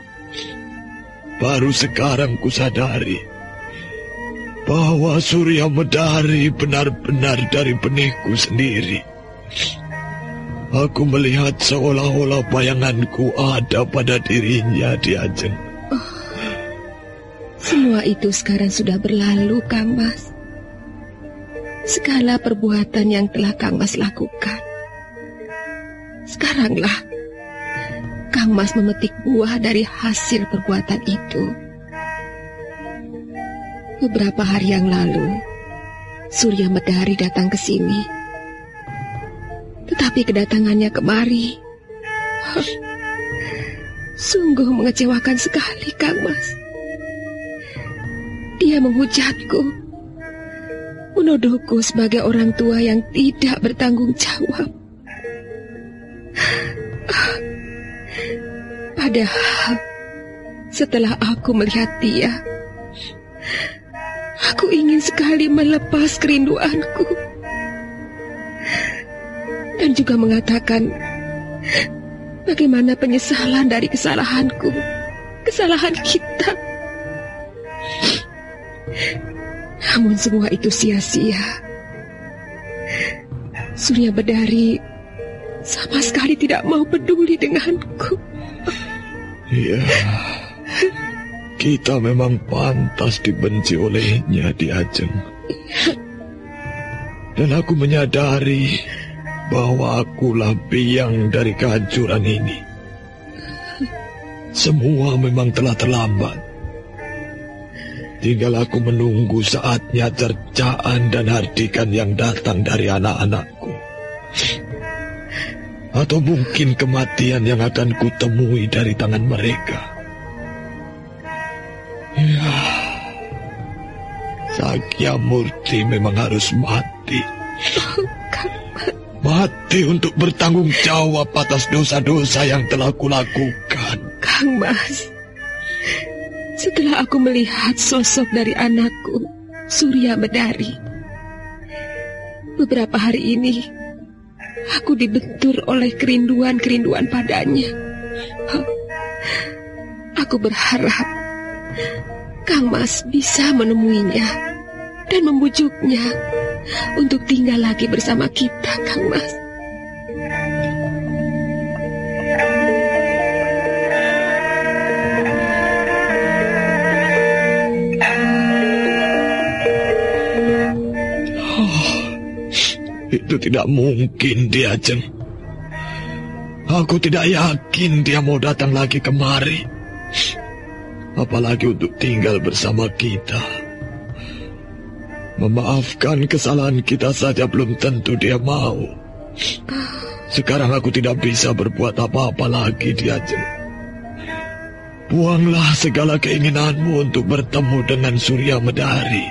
Baru sekarang ku sadari bahwa Surya Medari benar-benar dari benihku sendiri. Aku melihat seolah-olah bayanganku ada pada dirinya, Diajeng. Oh, semua itu sekarang sudah berlalu, Kang Mas. Segala perbuatan yang telah Kang Mas lakukan, sekaranglah Kang Mas memetik buah dari hasil perbuatan itu. Beberapa hari yang lalu, Surya Medari datang ke sini. Tetapi kedatangannya kemari sungguh mengecewakan sekali, Kang Mas. Dia menghujatku, menuduhku sebagai orang tua yang tidak bertanggung jawab. Padahal setelah aku melihat dia, aku ingin sekali melepas kerinduanku dan juga mengatakan bagaimana penyesalan dari kesalahanku, kesalahan kita. Namun semua itu sia-sia. Surya Medari sama sekali tidak mau peduli denganku. Iya, kita memang pantas dibenci olehnya, Diajeng. Dan aku menyadari bahwa akulah biang dari kehancuran ini. Semua memang telah terlambat. Tinggal aku menunggu saatnya cercaan dan hardikan yang datang dari anak-anakku. Atau mungkin kematian yang akan kutemui dari tangan mereka. Ya, Sakya Murti memang harus mati. Mati untuk bertanggung jawab atas dosa-dosa yang telah kulakukan. Kang Mas, setelah aku melihat sosok dari anakku, Surya Medari, beberapa hari ini aku dibentur oleh kerinduan-kerinduan padanya. Aku berharap Kang Mas bisa menemuinya dan membujuknya untuk tinggal lagi bersama kita, Kang Mas. Itu tidak mungkin, Diajeng. Aku tidak yakin dia mau datang lagi kemari. Apalagi untuk tinggal bersama kita. Memaafkan kesalahan kita saja belum tentu dia mau. Sekarang aku tidak bisa berbuat apa-apa lagi, Diajeng. Buanglah segala keinginanmu untuk bertemu dengan Surya Medari.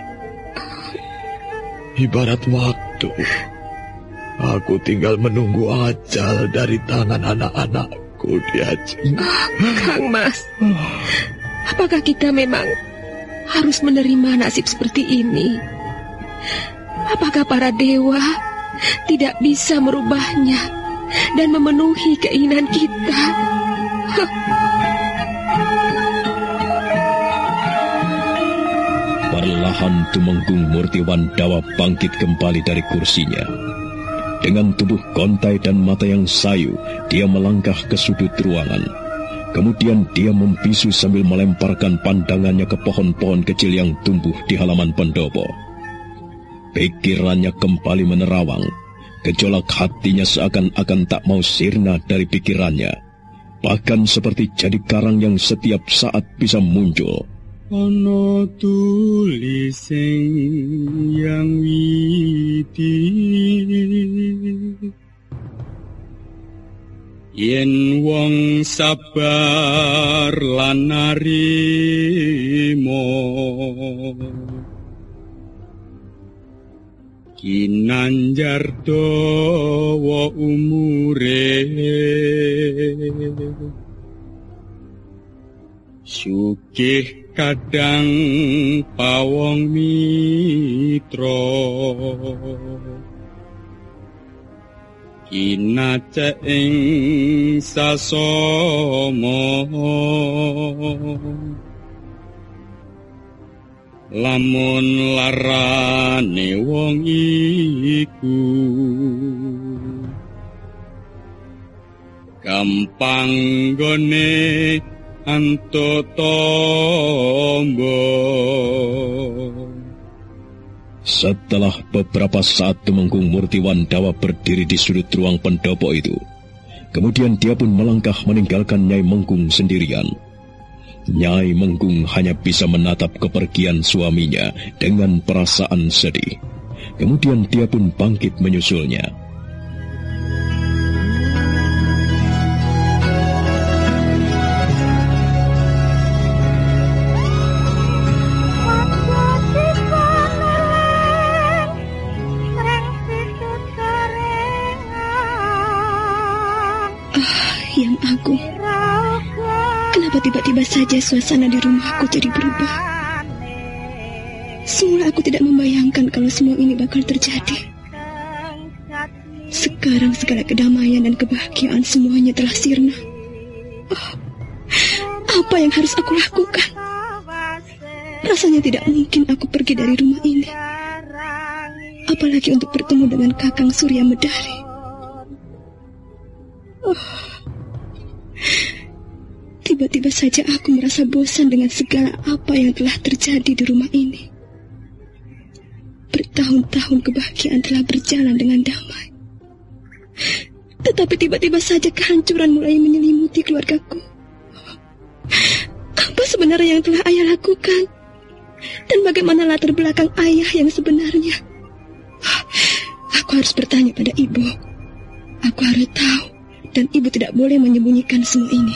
Ibarat waktu, aku tinggal menunggu ajal dari tangan anak-anakku, Diajeng. Kang Mas, apakah kita memang harus menerima nasib seperti ini? Apakah para dewa tidak bisa merubahnya dan memenuhi keinginan kita? Perlahan Tumenggung Murti Wandawa bangkit kembali dari kursinya. Dengan tubuh gontai dan mata yang sayu, dia melangkah ke sudut ruangan. Kemudian dia membisu sambil melemparkan pandangannya ke pohon-pohon kecil yang tumbuh di halaman pendopo. Pikirannya kembali menerawang. Gejolak hatinya seakan-akan tak mau sirna dari pikirannya. Bahkan seperti jadi karang yang setiap saat bisa muncul. ana tulising yang witi yen wong sabar lan narima kinanjar dawa umure sugih kadang pawong mitra kinace ing sasama lamun larane wong iku gampang gone antotombo. Setelah beberapa saat Tumenggung Murtiwandawa berdiri di sudut ruang pendopo itu, kemudian dia pun melangkah meninggalkan Nyai Menggung sendirian. Nyai Menggung hanya bisa menatap kepergian suaminya dengan perasaan sedih. Kemudian dia pun bangkit menyusulnya. Tiba-tiba saja suasana di rumahku jadi berubah. Semula aku tidak membayangkan kalau semua ini bakal terjadi. Sekarang segala kedamaian dan kebahagiaan semuanya telah sirna. Oh, apa yang harus aku lakukan? Rasanya tidak mungkin aku pergi dari rumah ini. Apalagi untuk bertemu dengan Kakang Surya Medari. Oh. Tiba-tiba saja aku merasa bosan dengan segala apa yang telah terjadi di rumah ini. Bertahun-tahun kebahagiaan telah berjalan dengan damai. Tetapi tiba-tiba saja kehancuran mulai menyelimuti keluargaku. Apa sebenarnya yang telah ayah lakukan? Dan bagaimana latar belakang ayah yang sebenarnya? Aku harus bertanya pada ibu. Aku harus tahu. Dan ibu tidak boleh menyembunyikan semua ini.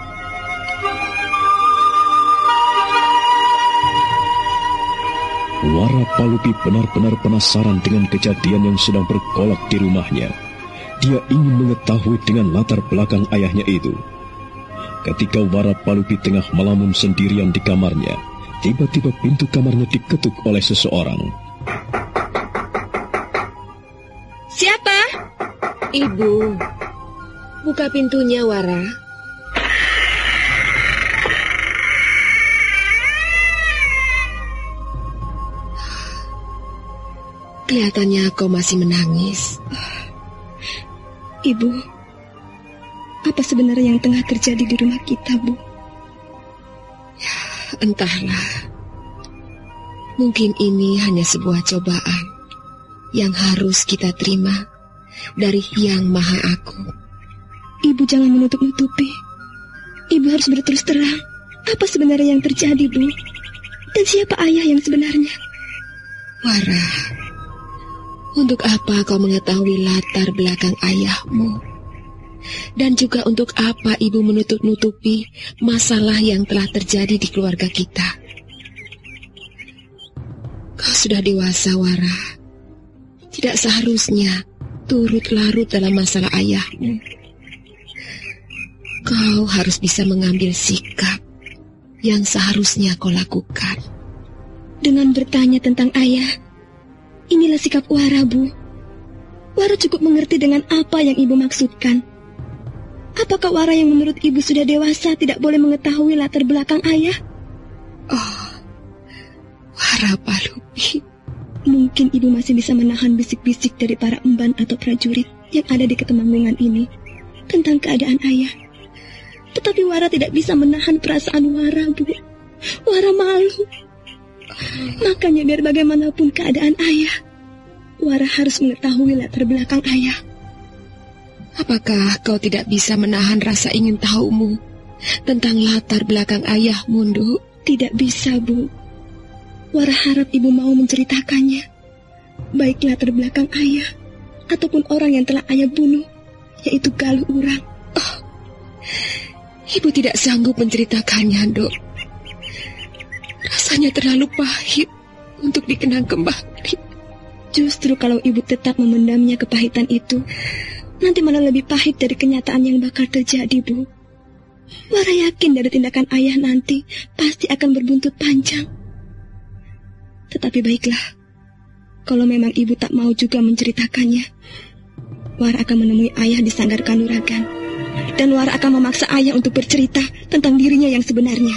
Wara Palupi benar-benar penasaran dengan kejadian yang sedang bergolak di rumahnya. Dia ingin mengetahui dengan latar belakang ayahnya itu. Ketika Wara Palupi tengah melamun sendirian di kamarnya, tiba-tiba pintu kamarnya diketuk oleh seseorang. Siapa? Ibu. Buka pintunya, Wara. Kelihatannya kau masih menangis. Ibu, apa sebenarnya yang tengah terjadi di rumah kita, Bu? Ya, entahlah. Mungkin ini hanya sebuah cobaan yang harus kita terima dari Yang Maha Agung. Ibu jangan menutup-nutupi. Ibu harus berterus terang. Apa sebenarnya yang terjadi, Bu? Dan siapa ayah yang sebenarnya? Wara, untuk apa kau mengetahui latar belakang ayahmu? Dan juga untuk apa ibu menutup-nutupi masalah yang telah terjadi di keluarga kita? Kau sudah dewasa, Wara. Tidak seharusnya turut larut dalam masalah ayahmu. Kau harus bisa mengambil sikap yang seharusnya kau lakukan. Dengan bertanya tentang ayah, inilah sikap Wara, Bu. Wara cukup mengerti dengan apa yang ibu maksudkan. Apakah Wara yang menurut ibu sudah dewasa tidak boleh mengetahui latar belakang ayah? Oh, Wara Palupi. Mungkin ibu masih bisa menahan bisik-bisik dari para emban atau prajurit yang ada di Ketemanggungan ini tentang keadaan ayah. Tetapi Wara tidak bisa menahan perasaan Wara, Bu. Wara malu. Makanya biar bagaimanapun keadaan ayah, Wara harus mengetahui latar belakang ayah. Apakah kau tidak bisa menahan rasa ingin tahumu tentang latar belakang ayahmu, Nduk? Tidak bisa, Bu. Wara harap ibu mau menceritakannya. Baik latar belakang ayah, ataupun orang yang telah ayah bunuh, yaitu Galuh Urang. Oh, ibu tidak sanggup menceritakannya, Dok. Rasanya terlalu pahit untuk dikenang kembali. Justru kalau ibu tetap memendamnya kepahitan itu, nanti malah lebih pahit dari kenyataan yang bakal terjadi, Bu. Wara yakin dari tindakan ayah nanti pasti akan berbuntut panjang. Tetapi baiklah, kalau memang ibu tak mau juga menceritakannya, Wara akan menemui ayah di Sanggar Kanuragan. Dan Wara akan memaksa ayah untuk bercerita tentang dirinya yang sebenarnya.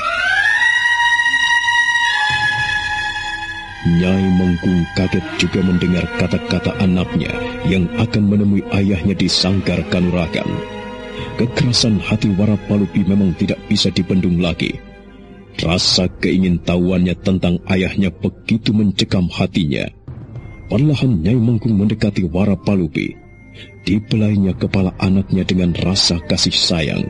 Nyai Mengkung kaget juga mendengar kata-kata anaknya yang akan menemui ayahnya di Sanggar Kanuragan. Kekerasan hati Wara Palupi memang tidak bisa dibendung lagi. Rasa keingintahuannya tentang ayahnya begitu mencekam hatinya. Perlahan Nyai Mengkung mendekati Wara Palupi. Dibelainya kepala anaknya dengan rasa kasih sayang.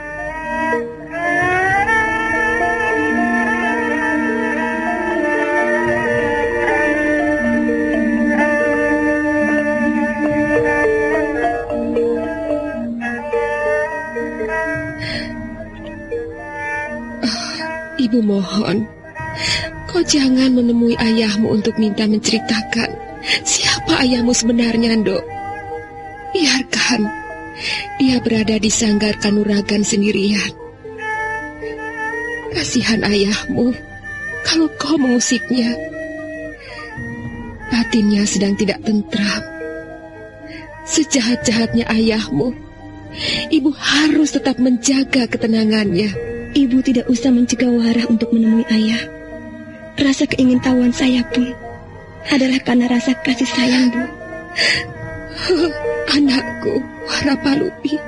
Ibu mohon, kau jangan menemui ayahmu untuk minta menceritakan siapa ayahmu sebenarnya, Dok. Biarkan dia berada di Sanggar Kanuragan sendirian. Kasihan ayahmu kalau kau mengusiknya. Batinnya sedang tidak tentram. Sejahat-jahatnya ayahmu, ibu harus tetap menjaga ketenangannya. Ibu tidak usah mencegah Wara untuk menemui ayah. Rasa keingintahuan saya pun adalah karena rasa kasih sayang, Bu. Anakku, Wara Palupi.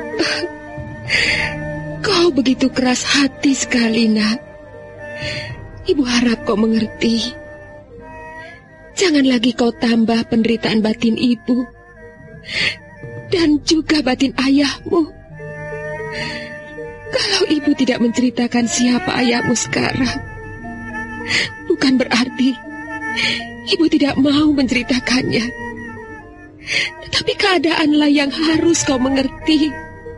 Kau begitu keras hati sekali, Nak. Ibu harap kau mengerti. Jangan lagi kau tambah penderitaan batin ibu dan juga batin ayahmu. Kalau ibu tidak menceritakan siapa ayahmu sekarang, bukan berarti ibu tidak mau menceritakannya. Tetapi keadaanlah yang harus kau mengerti.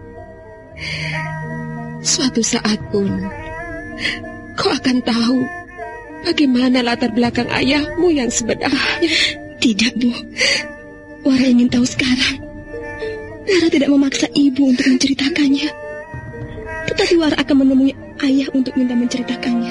Suatu saat pun kau akan tahu bagaimana latar belakang ayahmu yang sebenarnya. Tidak, Bu. Wara ingin tahu sekarang. Wara tidak memaksa ibu untuk menceritakannya. Tetapi Wara akan menemui ayah untuk minta menceritakannya.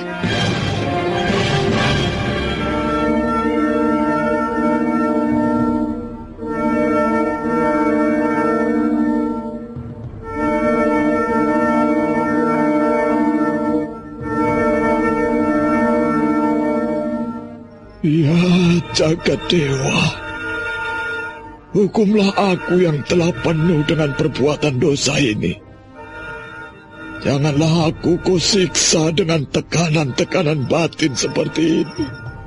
Ya jagat dewa, hukumlah aku yang telah penuh dengan perbuatan dosa ini. Janganlah aku kau siksa dengan tekanan-tekanan batin seperti ini.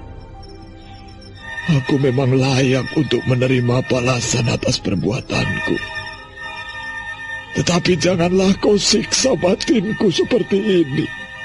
Aku memang layak untuk menerima balasan atas perbuatanku. Tetapi janganlah kau siksa batinku seperti ini.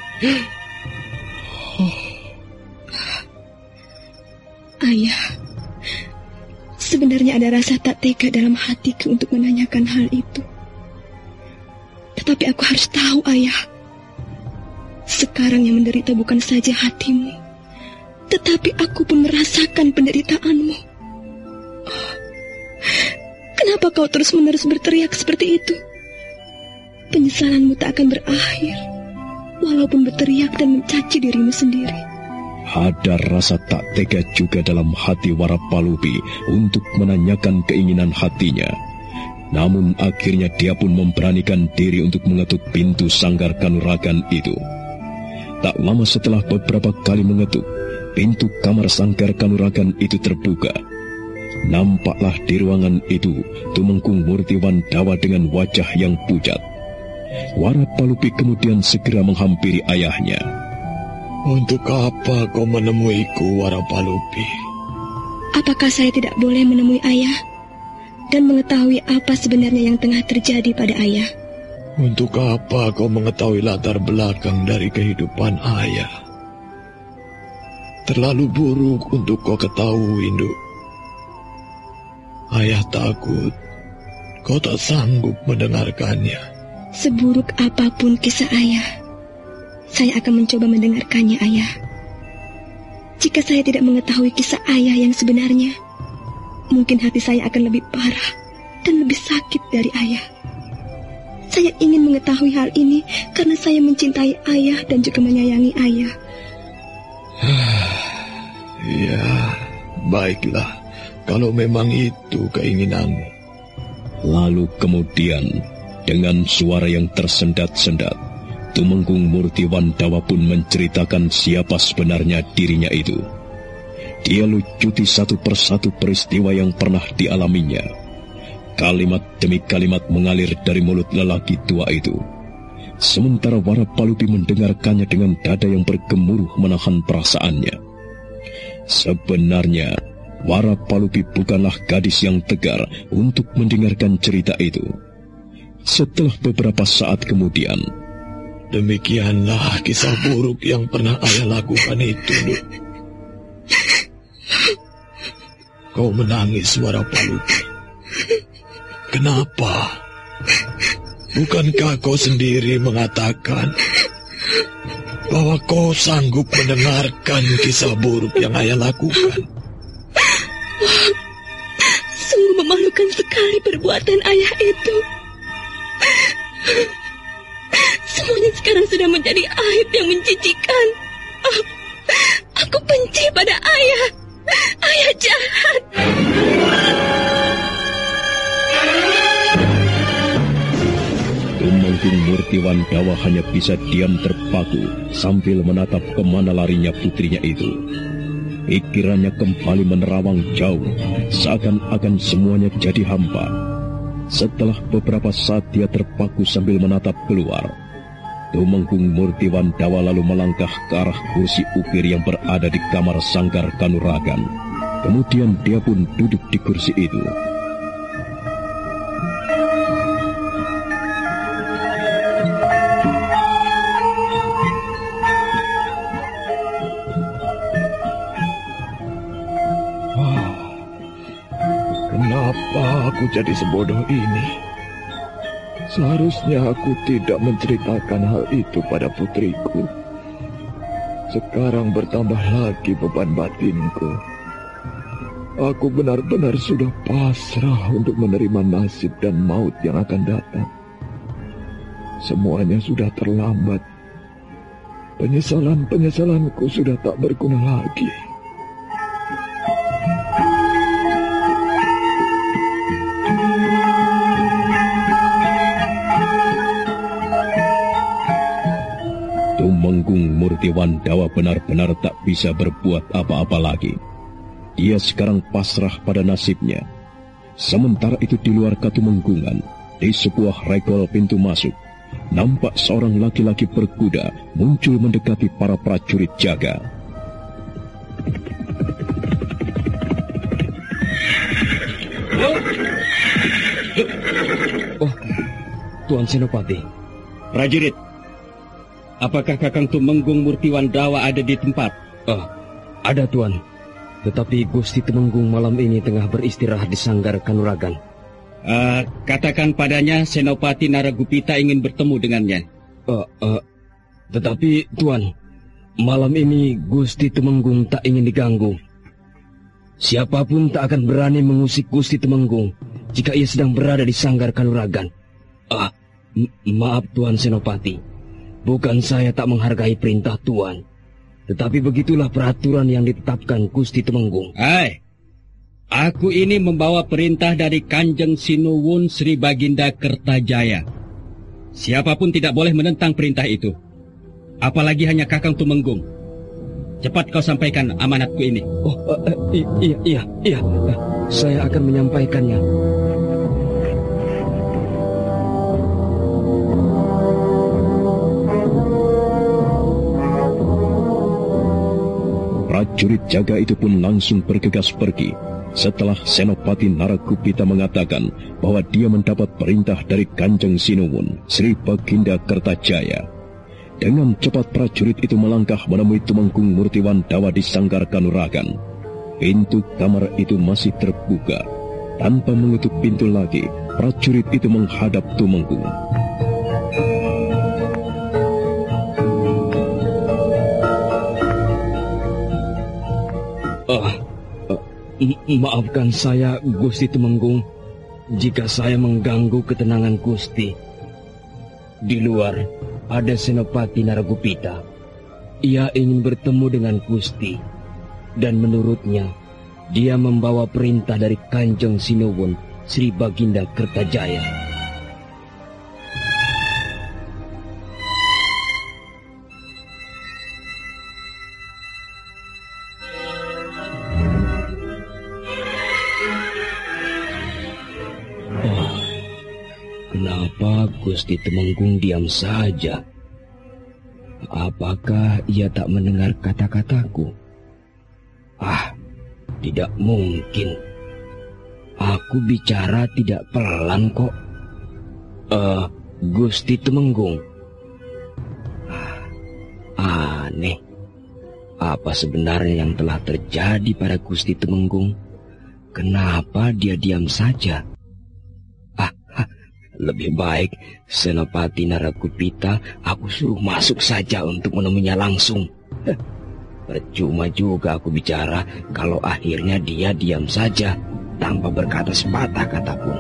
Ayah, sebenarnya ada rasa tak tega dalam hatiku untuk menanyakan hal itu. Tetapi aku harus tahu, Ayah. Sekarang yang menderita bukan saja hatimu, tetapi aku pun merasakan penderitaanmu. Oh, kenapa kau terus-menerus berteriak seperti itu? Penyesalanmu tak akan berakhir, walaupun berteriak dan mencaci dirimu sendiri. Ada rasa tak tega juga dalam hati Wara Palupi untuk menanyakan keinginan hatinya. Namun akhirnya dia pun memberanikan diri untuk mengetuk pintu Sanggar Kanuragan itu. Tak lama setelah beberapa kali mengetuk, pintu kamar Sanggar Kanuragan itu terbuka. Nampaklah di ruangan itu Tumengkung Murti Wandawa dengan wajah yang pucat. Wara Palupi kemudian segera menghampiri ayahnya. Untuk apa kau menemuiku, Wara Palupi? Apakah saya tidak boleh menemui ayah dan mengetahui apa sebenarnya yang tengah terjadi pada ayah? Untuk apa kau mengetahui latar belakang dari kehidupan ayah? terlalu buruk untuk kau ketahui, Nduk. Ayah takut kau tak sanggup mendengarkannya. Seburuk apapun kisah ayah, saya akan mencoba mendengarkannya, ayah. Jika saya tidak mengetahui kisah ayah yang sebenarnya, mungkin hati saya akan lebih parah dan lebih sakit dari ayah. Saya ingin mengetahui hal ini karena saya mencintai ayah dan juga menyayangi ayah. Ya, baiklah, kalau memang itu keinginanmu. Lalu kemudian, dengan suara yang tersendat-sendat, Tumenggung Murti Wandawa pun menceritakan siapa sebenarnya dirinya itu. Dia lucuti satu persatu peristiwa yang pernah dialaminya. Kalimat demi kalimat mengalir dari mulut lelaki tua itu. Sementara Warapalupi mendengarkannya dengan dada yang bergemuruh menahan perasaannya. Sebenarnya, Warapalupi bukanlah gadis yang tegar untuk mendengarkan cerita itu. Setelah beberapa saat kemudian, demikianlah kisah buruk yang pernah ayah lakukan itu, Nduk. Kau menangis, Warapalupi. Kenapa? Bukankah kau sendiri mengatakan bahwa kau sanggup mendengarkan kisah buruk yang ayah lakukan? Sungguh memalukan sekali perbuatan ayah itu. Semuanya sekarang sudah menjadi aib yang menjijikkan. Oh, aku benci pada ayah. Ayah jahat. Tumenggung Murti Wandawa hanya bisa diam terpaku sambil menatap kemana larinya putrinya itu. Pikirannya kembali menerawang jauh, seakan-akan semuanya jadi hampa. Setelah beberapa saat dia terpaku sambil menatap keluar, Tumenggung Murti Wandawa lalu melangkah ke arah kursi ukir yang berada di kamar Sanggar Kanuragan. Kemudian dia pun duduk di kursi itu. Kenapa aku jadi sebodoh ini? Seharusnya aku tidak menceritakan hal itu pada putriku. Sekarang bertambah lagi beban batinku. Aku benar-benar sudah pasrah untuk menerima nasib dan maut yang akan datang. Semuanya sudah terlambat. Penyesalan-penyesalanku sudah tak berguna lagi. Tumenggung Murti Wandawa benar-benar tak bisa berbuat apa-apa lagi. Dia sekarang pasrah pada nasibnya. Sementara itu di luar Katumenggungan, di sebuah regol pintu masuk, nampak seorang laki-laki berkuda muncul mendekati para prajurit jaga. Oh, Tuan Senopati. Prajurit, apakah Kakang Tumenggung Murti Wandawa ada di tempat? Oh, ada, Tuan. Tetapi Gusti Tumenggung malam ini tengah beristirahat di Sanggar Kanuragan. Uh, katakan padanya Senopati Naragupita ingin bertemu dengannya. Uh, uh, tetapi, Tuan, malam ini Gusti Tumenggung tak ingin diganggu. Siapapun tak akan berani mengusik Gusti Tumenggung jika ia sedang berada di Sanggar Kanuragan. Ah, maaf Tuan Senopati. Bukan saya tak menghargai perintah Tuan, tetapi begitulah peraturan yang ditetapkan Gusti Tumenggung. Hai, aku ini membawa perintah dari Kanjeng Sinuwun Sri Baginda Kertajaya. Siapapun tidak boleh menentang perintah itu, apalagi hanya Kakang Tumenggung. Cepat kau sampaikan amanatku ini. Oh, uh, uh, iya, iya, iya. Uh, saya akan menyampaikannya. Prajurit jaga itu pun langsung bergegas pergi setelah Senopati Naragupita mengatakan bahwa dia mendapat perintah dari Kanjeng Sinuwun Sri Baginda Kertajaya. Dengan cepat prajurit itu melangkah menemui Tumenggung Murtiwandawa di Sanggar Kanuragan. Pintu kamar itu masih terbuka. Tanpa mengetuk pintu lagi, prajurit itu menghadap Tumenggung. Uh, uh, maafkan saya, Gusti Tumenggung, jika saya mengganggu ketenangan Gusti. Di luar ada Senopati Naragupita. Ia ingin bertemu dengan Gusti, dan menurutnya dia membawa perintah dari Kanjeng Sinuwun Sri Baginda Kertajaya. Kenapa Gusti Tumenggung diam saja? Apakah ia tak mendengar kata-kataku? Ah, tidak mungkin. Aku bicara tidak pelan kok. Eh, uh, Gusti Tumenggung. Ah, aneh. Apa sebenarnya yang telah terjadi pada Gusti Tumenggung? Kenapa dia diam saja? Lebih baik Senopati Naragupita aku suruh masuk saja untuk menemuinya langsung. Percuma juga aku bicara kalau akhirnya dia diam saja tanpa berkata sepatah kata pun.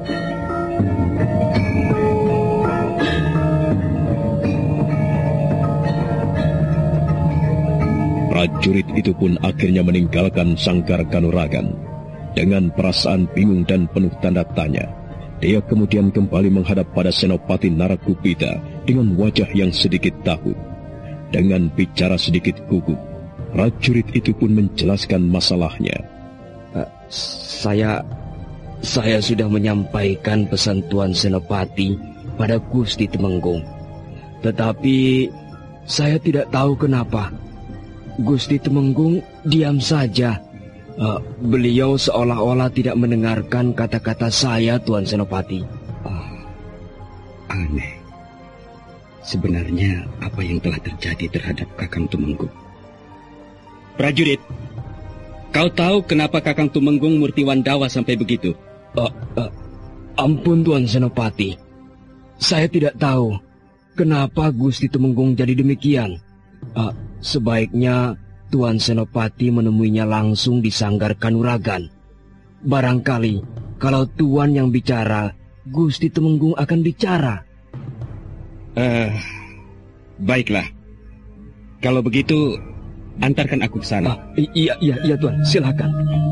Prajurit itu pun akhirnya meninggalkan Sanggar Kanuragan. Dengan perasaan bingung dan penuh tanda tanya, dia kemudian kembali menghadap pada Senopati Naragupita dengan wajah yang sedikit takut. Dengan bicara sedikit gugup, prajurit itu pun menjelaskan masalahnya. Uh, saya, saya sudah menyampaikan pesan Tuan Senopati pada Gusti Tumenggung. Tetapi saya tidak tahu kenapa Gusti Tumenggung diam saja. Uh, beliau seolah-olah tidak mendengarkan kata-kata saya, Tuan Senopati. Oh, aneh. Sebenarnya apa yang telah terjadi terhadap Kakang Tumenggung? Prajurit, kau tahu kenapa Kakang Tumenggung Murtiwandawa sampai begitu? Uh, uh, ampun Tuan Senopati, saya tidak tahu kenapa Gusti Tumenggung jadi demikian. Uh, sebaiknya Tuan Senopati menemuinya langsung di Sanggar Kanuragan. Barangkali kalau Tuan yang bicara, Gusti Tumenggung akan bicara. Uh, baiklah. Kalau begitu, antarkan aku ke sana. Ah, iya, iya, iya Tuan, silakan.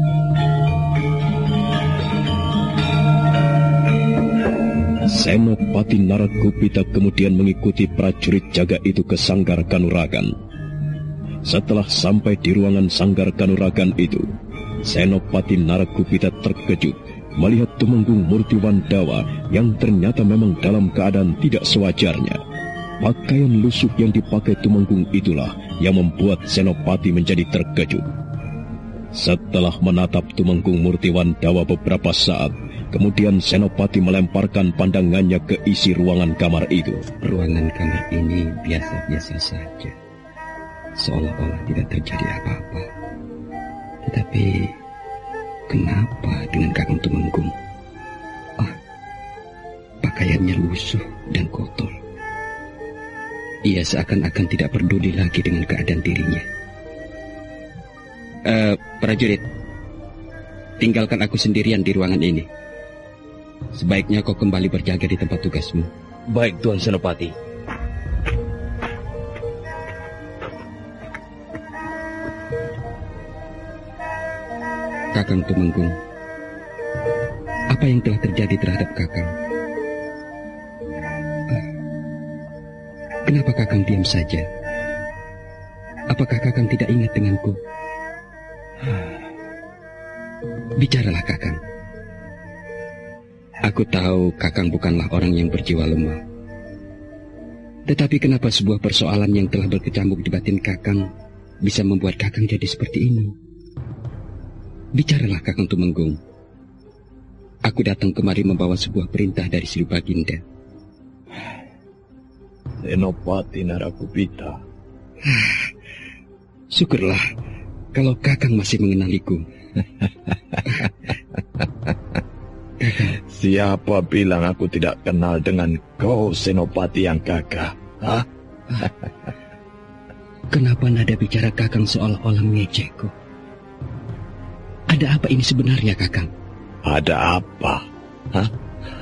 Senopati Naragupita kemudian mengikuti prajurit jaga itu ke Sanggar Kanuragan. Setelah sampai di ruangan Sanggar Kanuragan itu, Senopati Naragupita terkejut melihat Tumenggung Murtiwandawa yang ternyata memang dalam keadaan tidak sewajarnya. Pakaian lusuh yang dipakai Tumenggung itulah yang membuat Senopati menjadi terkejut. Setelah menatap Tumenggung Murtiwandawa beberapa saat, kemudian Senopati melemparkan pandangannya ke isi ruangan kamar itu. Ruangan kamar ini biasa-biasa saja, seolah-olah tidak terjadi apa-apa. Tetapi kenapa dengan Kakang Tumenggung? Ah, pakaiannya lusuh dan kotor. Ia seakan-akan tidak peduli lagi dengan keadaan dirinya. Uh, prajurit, tinggalkan aku sendirian di ruangan ini. Sebaiknya kau kembali berjaga di tempat tugasmu. Baik Tuan Senopati. Kakang Tumenggung, apa yang telah terjadi terhadap Kakang? Ah, kenapa Kakang diam saja? Apakah Kakang tidak ingat denganku? Bicaralah Kakang. Aku tahu Kakang bukanlah orang yang berjiwa lemah. Tetapi kenapa sebuah persoalan yang telah berkecamuk di batin Kakang bisa membuat Kakang jadi seperti ini? Bicaralah Kakang Tumenggung. Aku datang kemari membawa sebuah perintah dari Sri Baginda. Senopati Narakupita. Syukurlah kalau Kakang masih mengenaliku. Siapa bilang aku tidak kenal dengan kau, Senopati yang gagah? Hah? Kenapa nada bicara Kakang seolah-olah mengejekku? Ada apa ini sebenarnya, Kakang? Ada apa? Hah?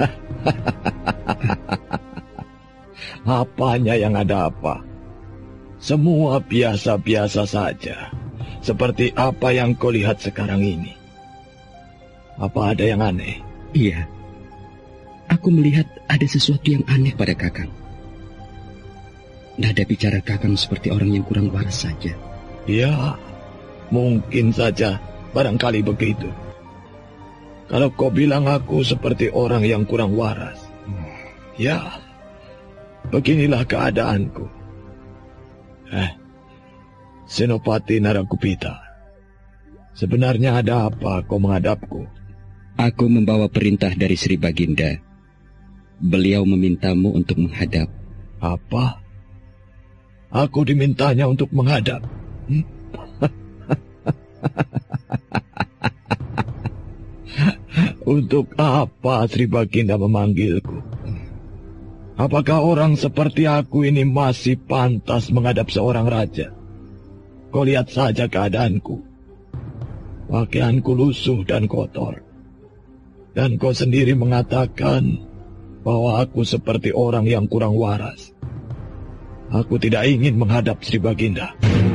Apanya yang ada apa? Semua biasa-biasa saja. Seperti apa yang kau lihat sekarang ini. Apa ada yang aneh? Iya. Aku melihat ada sesuatu yang aneh pada Kakang. Nada bicara Kakang seperti orang yang kurang waras saja. Ya, mungkin saja. Barangkali begitu. Kalau kau bilang aku seperti orang yang kurang waras, ya, beginilah keadaanku. Eh, Senopati Narakupita, sebenarnya ada apa kau menghadapku? Aku membawa perintah dari Sri Baginda. Beliau memintamu untuk menghadap. Apa? Aku dimintanya untuk menghadap? Hmm? Untuk apa Sri Baginda memanggilku? Apakah orang seperti aku ini masih pantas menghadap seorang raja? Kau lihat saja keadaanku. Pakaianku lusuh dan kotor. Dan kau sendiri mengatakan bahwa aku seperti orang yang kurang waras. Aku tidak ingin menghadap Sri Baginda.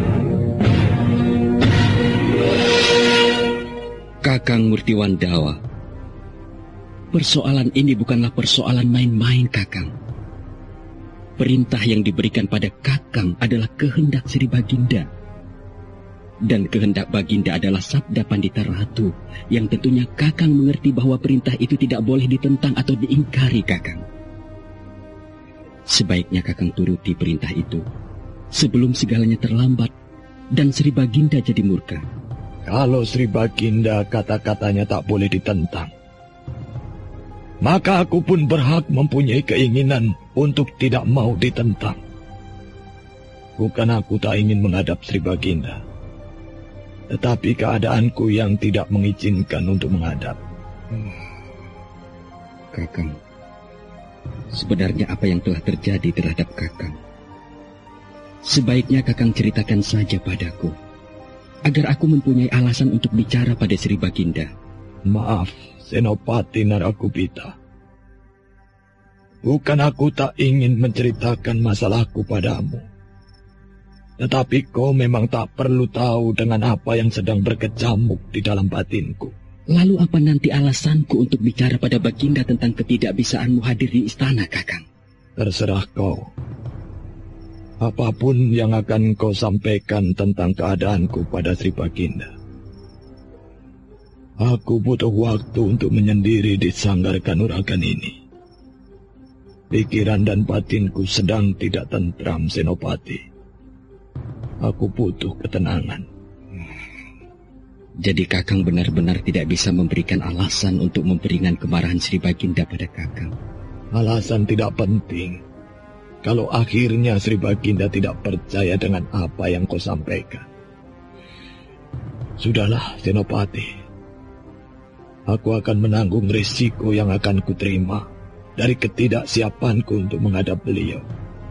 Kakang Murtiwandawa, persoalan ini bukanlah persoalan main-main, Kakang. Perintah yang diberikan pada Kakang adalah kehendak Sri Baginda. Dan kehendak Baginda adalah sabda Pandita Ratu, yang tentunya Kakang mengerti bahwa perintah itu tidak boleh ditentang atau diingkari, Kakang. Sebaiknya Kakang turuti perintah itu, sebelum segalanya terlambat, dan Sri Baginda jadi murka. Kalau Sri Baginda kata-katanya tak boleh ditentang, maka aku pun berhak mempunyai keinginan untuk tidak mau ditentang. Bukan aku tak ingin menghadap Sri Baginda, tetapi keadaanku yang tidak mengizinkan untuk menghadap. Hmm. Kakang, sebenarnya apa yang telah terjadi terhadap Kakang? Sebaiknya Kakang ceritakan saja padaku, agar aku mempunyai alasan untuk bicara pada Sri Baginda. Maaf, Senopati Narakupita. Bukan aku tak ingin menceritakan masalahku padamu. Tetapi kau memang tak perlu tahu dengan apa yang sedang berkecamuk di dalam batinku. Lalu apa nanti alasanku untuk bicara pada Baginda tentang ketidakbisaanmu hadir di istana, Kakang? Terserah kau. Apapun yang akan kau sampaikan tentang keadaanku pada Sri Baginda. Aku butuh waktu untuk menyendiri di sanggar kanuragan ini. Pikiran dan batinku sedang tidak tentram, Senopati. Aku butuh ketenangan. Jadi Kakang benar-benar tidak bisa memberikan alasan untuk memperingan kemarahan Sri Baginda pada Kakang? Alasan tidak penting. Kalau akhirnya Sri Baginda tidak percaya dengan apa yang kau sampaikan. Sudahlah, Senopati. Aku akan menanggung risiko yang akan kuterima dari ketidaksiapanku untuk menghadap beliau.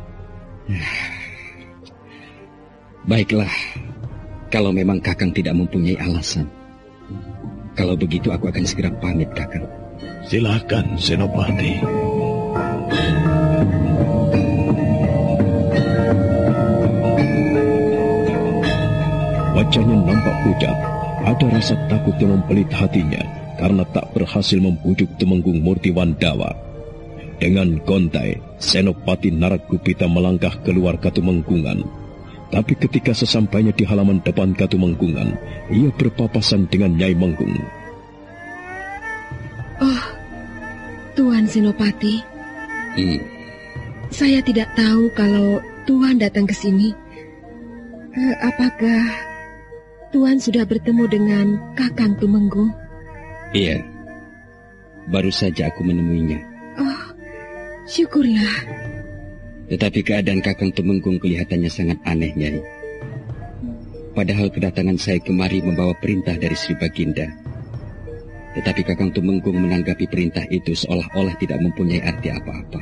Baiklah, kalau memang Kakang tidak mempunyai alasan. Kalau begitu aku akan segera pamit, Kakang. Silakan, Senopati. Wajahnya nampak pucat. Ada rasa takut yang membelit hatinya karena tak berhasil membujuk Tumenggung Murtiwandawa. Dengan gontai, Senopati Narakupita melangkah keluar Katumenggungan. Tapi ketika sesampainya di halaman depan Katumenggungan, ia berpapasan dengan Nyai Menggung. Oh, Tuan Senopati. Hmm. Saya tidak tahu kalau Tuan datang ke sini. Uh, apakah Tuan sudah bertemu dengan Kakang Tumenggung? Iya, baru saja aku menemuinya. Oh, syukurlah. Tetapi keadaan Kakang Tumenggung kelihatannya sangat aneh, Nyai. Padahal kedatangan saya kemari membawa perintah dari Sri Baginda. Tetapi Kakang Tumenggung menanggapi perintah itu seolah-olah tidak mempunyai arti apa-apa.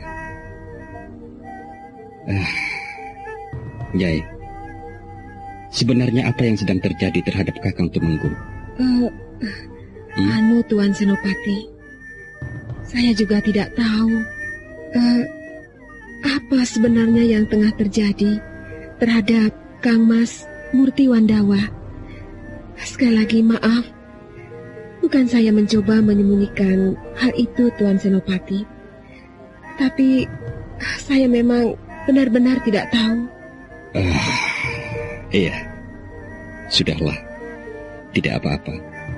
Ah, Nyai, sebenarnya apa yang sedang terjadi terhadap Kakang Tumenggung? Uh, hmm? Anu Tuan Senopati, saya juga tidak tahu uh, apa sebenarnya yang tengah terjadi terhadap Kang Mas Murti Wandawa. Sekali lagi maaf, bukan saya mencoba menyembunyikan hal itu, Tuan Senopati. Tapi saya memang benar-benar tidak tahu. Ah, iya, sudahlah, tidak apa-apa.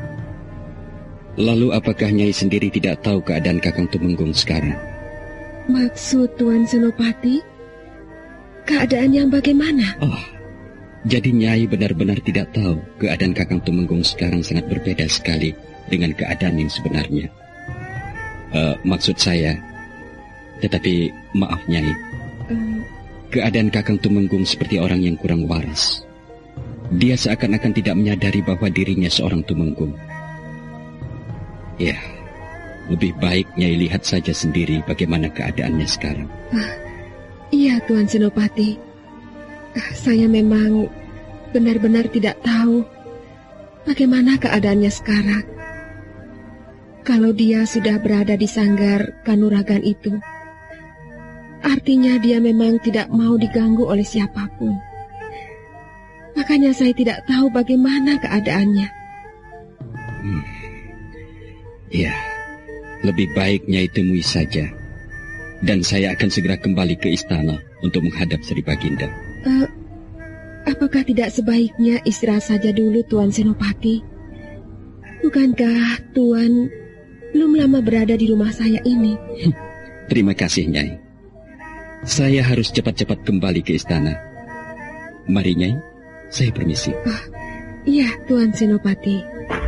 Lalu apakah Nyai sendiri tidak tahu keadaan Kakang Tumenggung sekarang? Maksud Tuan Senopati, keadaan yang bagaimana? Oh, jadi Nyai benar-benar tidak tahu keadaan Kakang Tumenggung sekarang sangat berbeda sekali dengan keadaan yang sebenarnya. Uh, maksud saya, tetapi maaf Nyai, uh... keadaan Kakang Tumenggung seperti orang yang kurang waras. Dia seakan-akan tidak menyadari bahwa dirinya seorang Tumenggung. Ya, lebih baik Nyai lihat saja sendiri bagaimana keadaannya sekarang. Uh, iya Tuan Senopati, uh, saya memang benar-benar tidak tahu bagaimana keadaannya sekarang. Kalau dia sudah berada di sanggar Kanuragan itu, artinya dia memang tidak mau diganggu oleh siapapun. Makanya saya tidak tahu bagaimana keadaannya. Hmm. Ya, lebih baik Nyai temui saja. Dan saya akan segera kembali ke istana untuk menghadap Sri Baginda. Uh, apakah tidak sebaiknya istirahat saja dulu, Tuan Senopati? Bukankah Tuan belum lama berada di rumah saya ini? Terima kasih, Nyai. Saya harus cepat-cepat kembali ke istana. Mari, Nyai, saya permisi. Oh, iya, Tuan Senopati.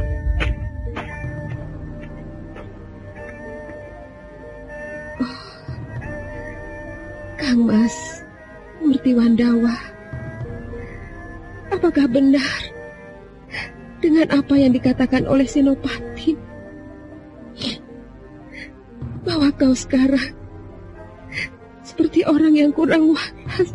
Oh, Kang Mas Murti Wandawa, apakah benar dengan apa yang dikatakan oleh Senopati bahwa kau sekarang seperti orang yang kurang waras?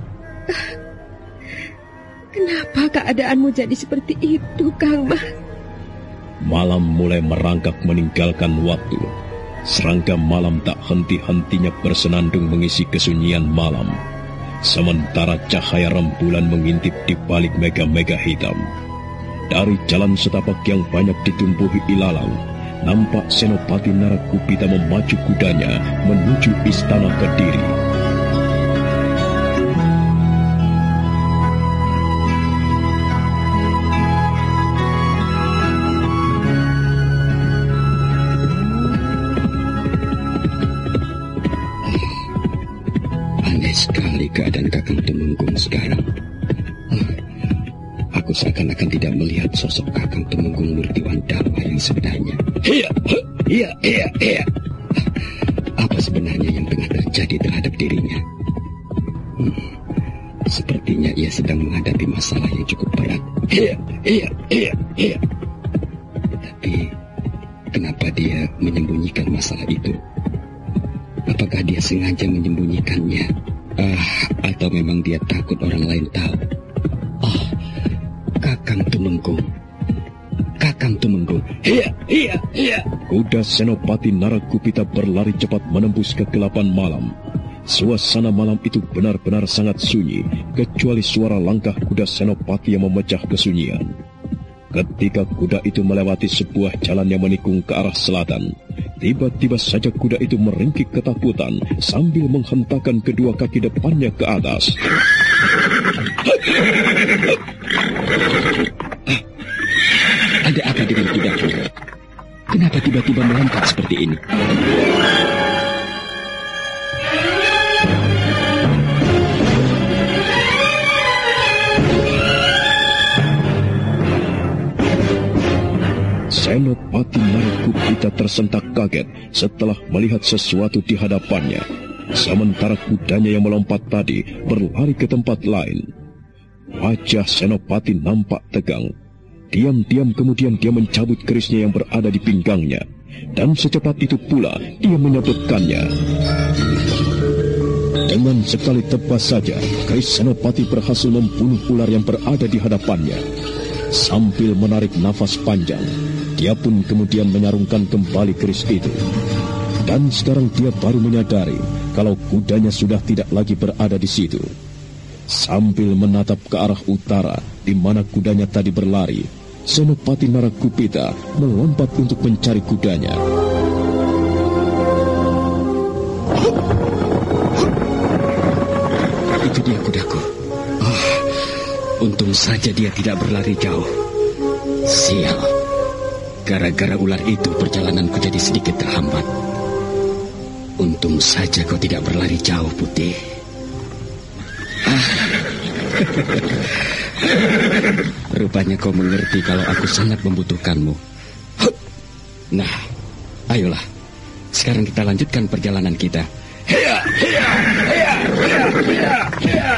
Kenapa keadaanmu jadi seperti itu, Kang Mas? Malam mulai merangkak meninggalkan waktu. Serangga malam tak henti-hentinya bersenandung mengisi kesunyian malam. Sementara cahaya rembulan mengintip di balik mega-mega hitam. Dari jalan setapak yang banyak ditumbuhi ilalang, nampak Senopati Narakupita memacu kudanya menuju istana Kediri. Aneh sekali keadaan Kakang Tumenggung sekarang. Aku seakan-akan tidak melihat sosok Kakang Tumenggung Murti Wandawa yang sebenarnya. Iya, iya, iya, iya. Apa sebenarnya yang tengah terjadi terhadap dirinya? Hmm, sepertinya ia sedang menghadapi masalah yang cukup berat. Iya, iya, iya, iya. Tapi kenapa dia menyembunyikan masalah itu? Apakah dia sengaja menyembunyikannya? Ah, atau memang dia takut orang lain tahu? Oh, Kakang Tumenggung. Kakang Tumenggung. Iya, iya, iya. Kuda Senopati Narakupita berlari cepat menembus kegelapan malam. Suasana malam itu benar-benar sangat sunyi, kecuali suara langkah kuda Senopati yang memecah kesunyian. Ketika kuda itu melewati sebuah jalan yang menikung ke arah selatan, tiba-tiba saja kuda itu meringkik ketakutan sambil menghentakkan kedua kaki depannya ke atas. Ada apa dengan kudaku? Kenapa tiba-tiba melompat seperti ini? Senopati Narakupita tersentak kaget setelah melihat sesuatu di hadapannya. sementara kudanya yang melompat tadi berlari ke tempat lain. Wajah Senopati nampak tegang. Diam-diam kemudian dia mencabut kerisnya yang berada di pinggangnya, dan secepat itu pula dia menyabetkannya. Dengan sekali tebas saja, keris Senopati berhasil membunuh ular yang berada di hadapannya. Sambil menarik nafas panjang, dia pun kemudian menyarungkan kembali keris itu. Dan sekarang dia baru menyadari kalau kudanya sudah tidak lagi berada di situ. Sambil menatap ke arah utara di mana kudanya tadi berlari, Senopati Narakupita melompat untuk mencari kudanya. Itu dia kudaku. Oh, untung saja dia tidak berlari jauh. Sial. Gara-gara ular itu perjalananku jadi sedikit terhambat. Untung saja kau tidak berlari jauh, Putih. Ah. Rupanya kau mengerti kalau aku sangat membutuhkanmu. Nah, ayolah. Sekarang kita lanjutkan perjalanan kita. Heya, heya, heya, heya, heya, heya.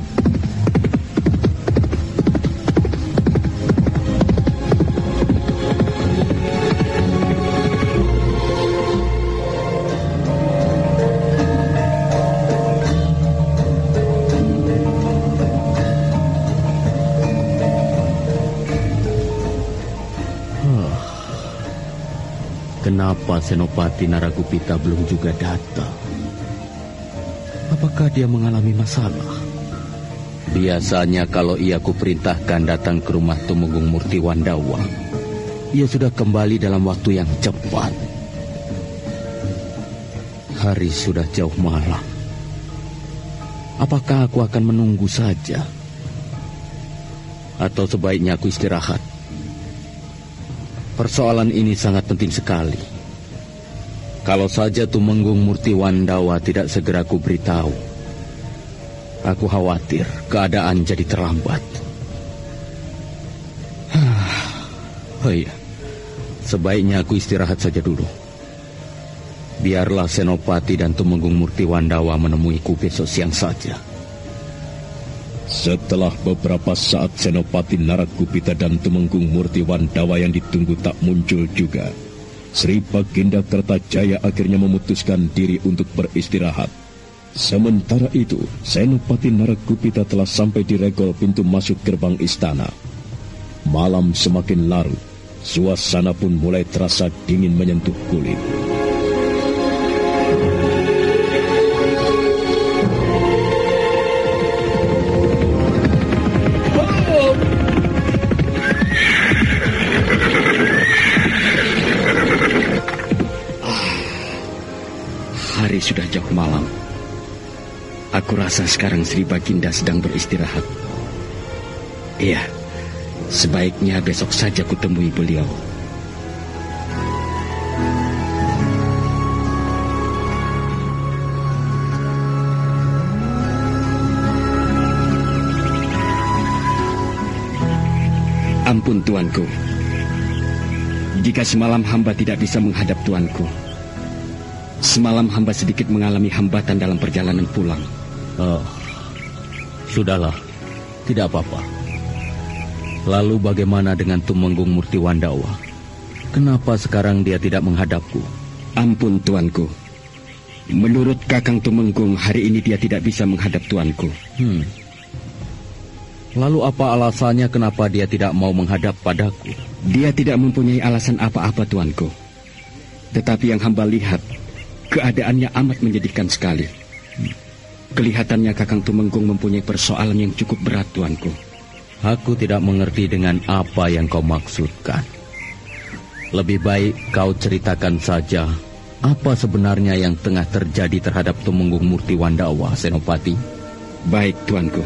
Kenapa Senopati Naragupita belum juga datang? Apakah dia mengalami masalah? Biasanya kalau ia kuperintahkan datang ke rumah Tumenggung Murti Wandawa, ia sudah kembali dalam waktu yang cepat. Hari sudah jauh malam. Apakah aku akan menunggu saja? Atau sebaiknya aku istirahat? Persoalan ini sangat penting sekali. Kalau saja Tumenggung Murti Wandawa tidak segera ku beritahu, aku khawatir keadaan jadi terlambat. Oh iya, sebaiknya aku istirahat saja dulu. Biarlah Senopati dan Tumenggung Murti Wandawa menemuiku besok siang saja. Setelah beberapa saat Senopati Narakupita dan Tumenggung Murti Wandawa yang ditunggu tak muncul juga, Sri Baginda Kertajaya akhirnya memutuskan diri untuk beristirahat. Sementara itu, Senopati Narakupita telah sampai di regol pintu masuk gerbang istana. Malam semakin larut, suasana pun mulai terasa dingin menyentuh kulit. Hari sudah jauh malam. Aku rasa sekarang Sri Baginda sedang beristirahat. Iya, sebaiknya besok saja kutemui beliau. Ampun tuanku, jika semalam hamba tidak bisa menghadap tuanku. Semalam hamba sedikit mengalami hambatan dalam perjalanan pulang. Oh, sudahlah, tidak apa-apa. Lalu bagaimana dengan Tumenggung Murti Wandawa? Kenapa sekarang dia tidak menghadapku? Ampun tuanku, menurut Kakang Tumenggung hari ini dia tidak bisa menghadap tuanku. Hmm. Lalu apa alasannya kenapa dia tidak mau menghadap padaku? Dia tidak mempunyai alasan apa-apa tuanku. Tetapi yang hamba lihat, keadaannya amat menyedihkan sekali. Kelihatannya Kakang Tumenggung mempunyai persoalan yang cukup berat, tuanku. Aku tidak mengerti dengan apa yang kau maksudkan. Lebih baik kau ceritakan saja apa sebenarnya yang tengah terjadi terhadap Tumenggung Murti Wandawa, Senopati. Baik, tuanku.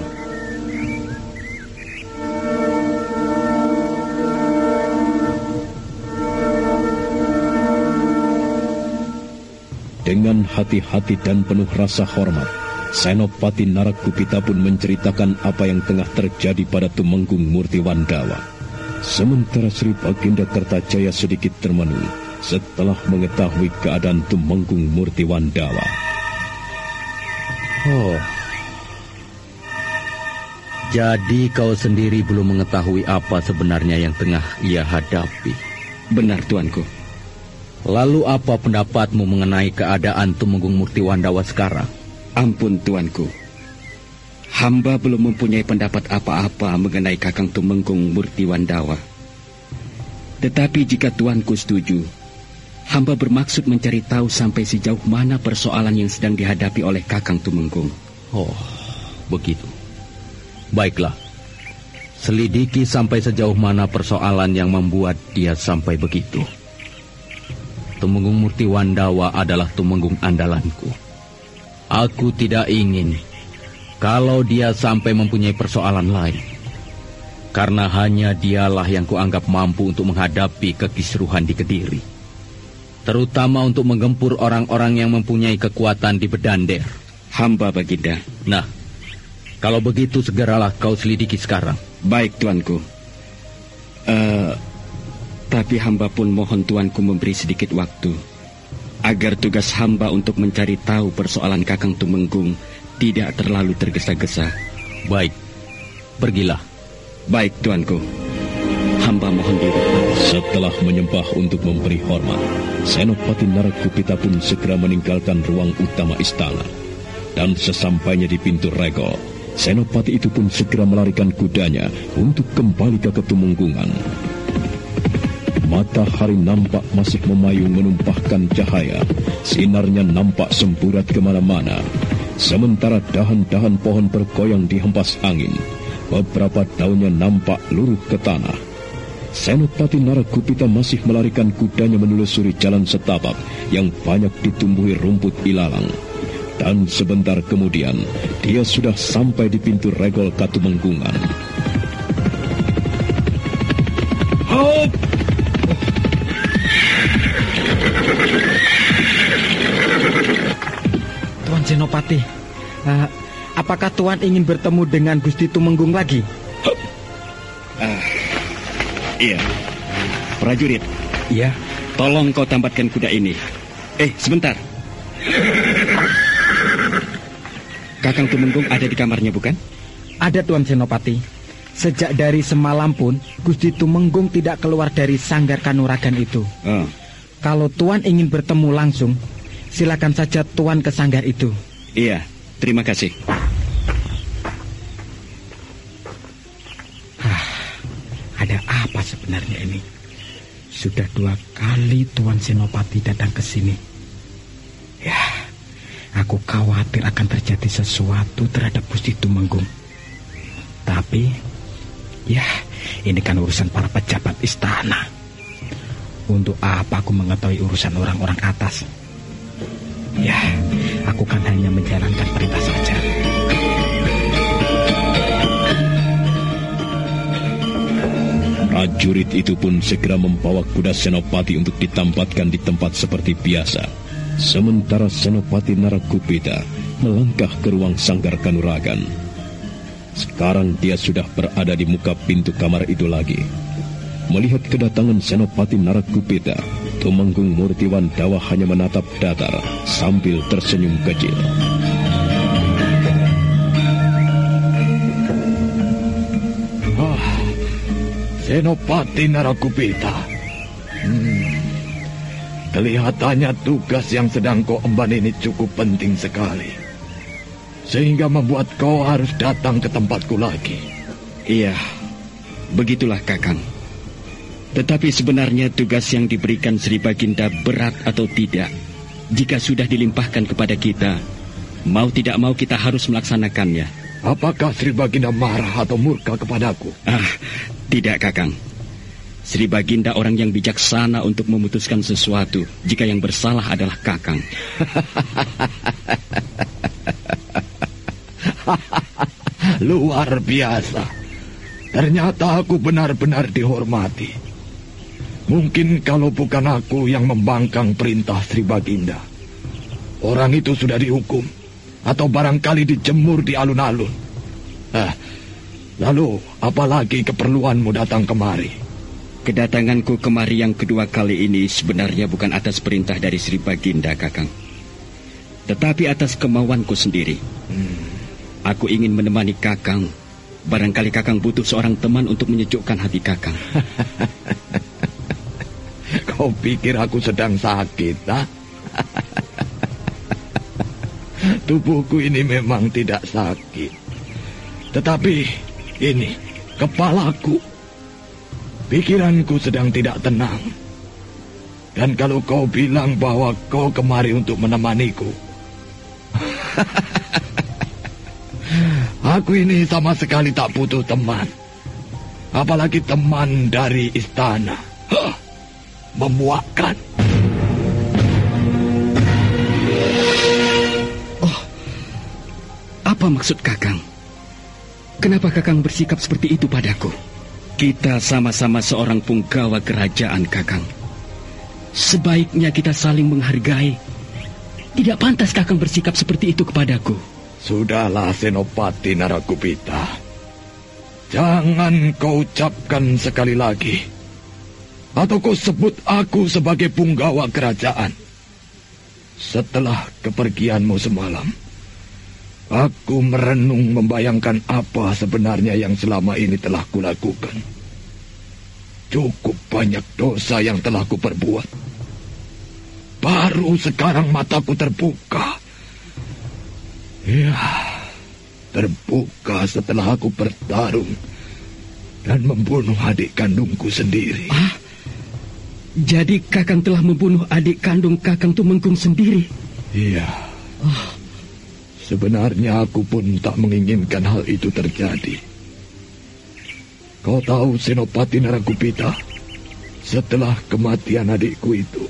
Dengan hati-hati dan penuh rasa hormat, Senopati Narakupita pun menceritakan apa yang tengah terjadi pada Tumenggung Murti Wandawa. Sementara Sri Baginda Kertajaya sedikit termenung setelah mengetahui keadaan Tumenggung Murti Wandawa. Oh. Jadi kau sendiri belum mengetahui apa sebenarnya yang tengah ia hadapi. Benar, tuanku. Lalu apa pendapatmu mengenai keadaan Tumenggung Murtiwandawa sekarang? Ampun, tuanku. Hamba belum mempunyai pendapat apa-apa mengenai Kakang Tumenggung Murtiwandawa. Tetapi jika tuanku setuju, hamba bermaksud mencari tahu sampai sejauh mana persoalan yang sedang dihadapi oleh Kakang Tumenggung. Oh, begitu. Baiklah, selidiki sampai sejauh mana persoalan yang membuat dia sampai begitu. Tumenggung Murtiwandawa adalah tumenggung andalanku. Aku tidak ingin kalau dia sampai mempunyai persoalan lain. Karena hanya dialah yang kuanggap mampu untuk menghadapi kekisruhan di Kediri. Terutama untuk menggempur orang-orang yang mempunyai kekuatan di Bedander. Hamba, Baginda. Nah, kalau begitu segeralah kau selidiki sekarang. Baik, tuanku. Uh, tapi hamba pun mohon tuanku memberi sedikit waktu, agar tugas hamba untuk mencari tahu persoalan Kakang Tumenggung tidak terlalu tergesa-gesa. Baik, pergilah. Baik, tuanku. Hamba mohon diri. Setelah menyembah untuk memberi hormat, Senopati Narakupita pun segera meninggalkan ruang utama istana. Dan sesampainya di pintu regol, Senopati itu pun segera melarikan kudanya untuk kembali ke Ketumenggungan. Matahari nampak masih memayung menumpahkan cahaya. Sinarnya nampak semburat kemana-mana. Sementara dahan-dahan pohon bergoyang dihempas angin. Beberapa daunnya nampak luruh ke tanah. Senopati Narakupita masih melarikan kudanya menelusuri jalan setapak yang banyak ditumbuhi rumput ilalang. Dan sebentar kemudian, dia sudah sampai di pintu regol Katumenggungan. Hop! Tuan Senopati, uh, apakah Tuan ingin bertemu dengan Gusti Tumenggung lagi? Uh, iya, prajurit. Iya. Tolong kau tambatkan kuda ini. Eh, sebentar. Kakang Tumenggung ada di kamarnya, bukan? Ada, Tuan Senopati. Sejak dari semalam pun, Gusti Tumenggung tidak keluar dari sanggar kanuragan itu. Oh. Kalau Tuan ingin bertemu langsung, silakan saja Tuan ke sanggar itu. Iya, terima kasih. Ah, ada apa sebenarnya ini? Sudah dua kali Tuan Senopati datang ke sini. Ya, aku khawatir akan terjadi sesuatu terhadap Gusti Tumenggung. Tapi, ya, ini kan urusan para pejabat istana. Untuk apa aku mengetahui urusan orang-orang atas? Ya, aku kan hanya menjalankan perintah saja. Prajurit itu pun segera membawa kuda Senopati untuk ditempatkan di tempat seperti biasa. Sementara Senopati Narakupita melangkah ke ruang sanggar kanuragan. Sekarang dia sudah berada di muka pintu kamar itu lagi. Melihat kedatangan Senopati Narakupita, Tumenggung Murtiwandawa hanya menatap datar sambil tersenyum kecil. Ah, Senopati Narakupita. Hmm. Kelihatannya tugas yang sedang kau emban ini cukup penting sekali. Sehingga membuat kau harus datang ke tempatku lagi. Iya, begitulah Kakang. Tetapi sebenarnya tugas yang diberikan Sri Baginda berat atau tidak, jika sudah dilimpahkan kepada kita, mau tidak mau kita harus melaksanakannya. Apakah Sri Baginda marah atau murka kepadaku? Ah, tidak Kakang. Sri Baginda orang yang bijaksana untuk memutuskan sesuatu jika yang bersalah adalah Kakang. Luar biasa. Ternyata aku benar-benar dihormati. Mungkin kalau bukan aku yang membangkang perintah Sri Baginda, orang itu sudah dihukum atau barangkali dijemur di alun-alun. Eh, lalu apalagi keperluanmu datang kemari? Kedatanganku kemari yang kedua kali ini sebenarnya bukan atas perintah dari Sri Baginda, Kakang. tetapi atas kemauanku sendiri. Hmm. Aku ingin menemani Kakang. Barangkali Kakang butuh seorang teman untuk menyejukkan hati Kakang. Kau pikir aku sedang sakit, ha? Tubuhku ini memang tidak sakit. Tetapi ini, kepalaku, pikiranku sedang tidak tenang. Dan kalau kau bilang bahwa kau kemari untuk menemaniku, aku ini sama sekali tak butuh teman. Apalagi teman dari istana. Hah, memuakkan. Oh, apa maksud Kakang? Kenapa Kakang bersikap seperti itu padaku? Kita sama-sama seorang punggawa kerajaan, Kakang. Sebaiknya kita saling menghargai. Tidak pantas Kakang bersikap seperti itu kepadaku. Sudahlah, Senopati Narakupita. Jangan kau ucapkan sekali lagi. Atau kau sebut aku sebagai punggawa kerajaan. Setelah kepergianmu semalam, aku merenung membayangkan apa sebenarnya yang selama ini telah kulakukan. Cukup banyak dosa yang telah kuperbuat. Baru sekarang mataku terbuka. Ya, terbuka setelah aku bertarung dan membunuh adik kandungku sendiri. Ah, jadi Kakang telah membunuh adik kandung Kakang Tumenggung sendiri? Iya. Oh. Sebenarnya aku pun tak menginginkan hal itu terjadi. Kau tahu, Senopati Narakupita, setelah kematian adikku itu,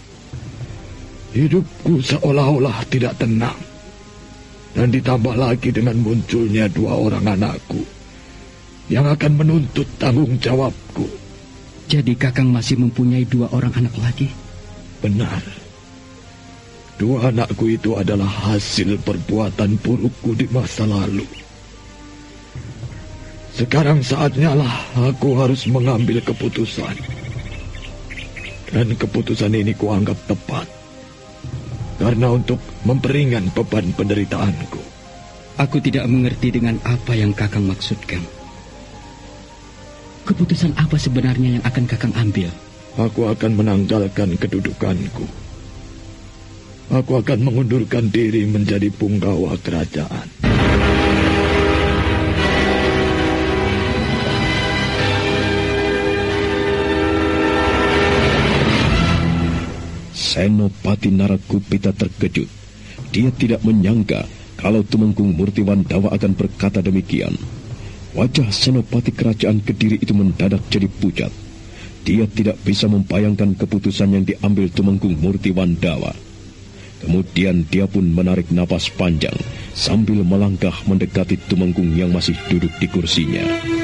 hidupku seolah-olah tidak tenang. Dan ditambah lagi dengan munculnya dua orang anakku yang akan menuntut tanggung jawabku. Jadi Kakang masih mempunyai dua orang anak lagi? Benar. Dua anakku itu adalah hasil perbuatan burukku di masa lalu. Sekarang saatnya lah aku harus mengambil keputusan. Dan keputusan ini kuanggap tepat. Karena untuk memperingan beban penderitaanku. Aku tidak mengerti dengan apa yang Kakang maksudkan. Keputusan apa sebenarnya yang akan Kakang ambil? Aku akan menanggalkan kedudukanku. Aku akan mengundurkan diri menjadi punggawa kerajaan. Senopati Narakupita terkejut. Dia tidak menyangka kalau Tumenggung Murtiwandawa akan berkata demikian. Wajah Senopati Kerajaan Kediri itu mendadak jadi pucat. Dia tidak bisa membayangkan keputusan yang diambil Tumenggung Murtiwandawa. Kemudian dia pun menarik napas panjang sambil melangkah mendekati Tumenggung yang masih duduk di kursinya.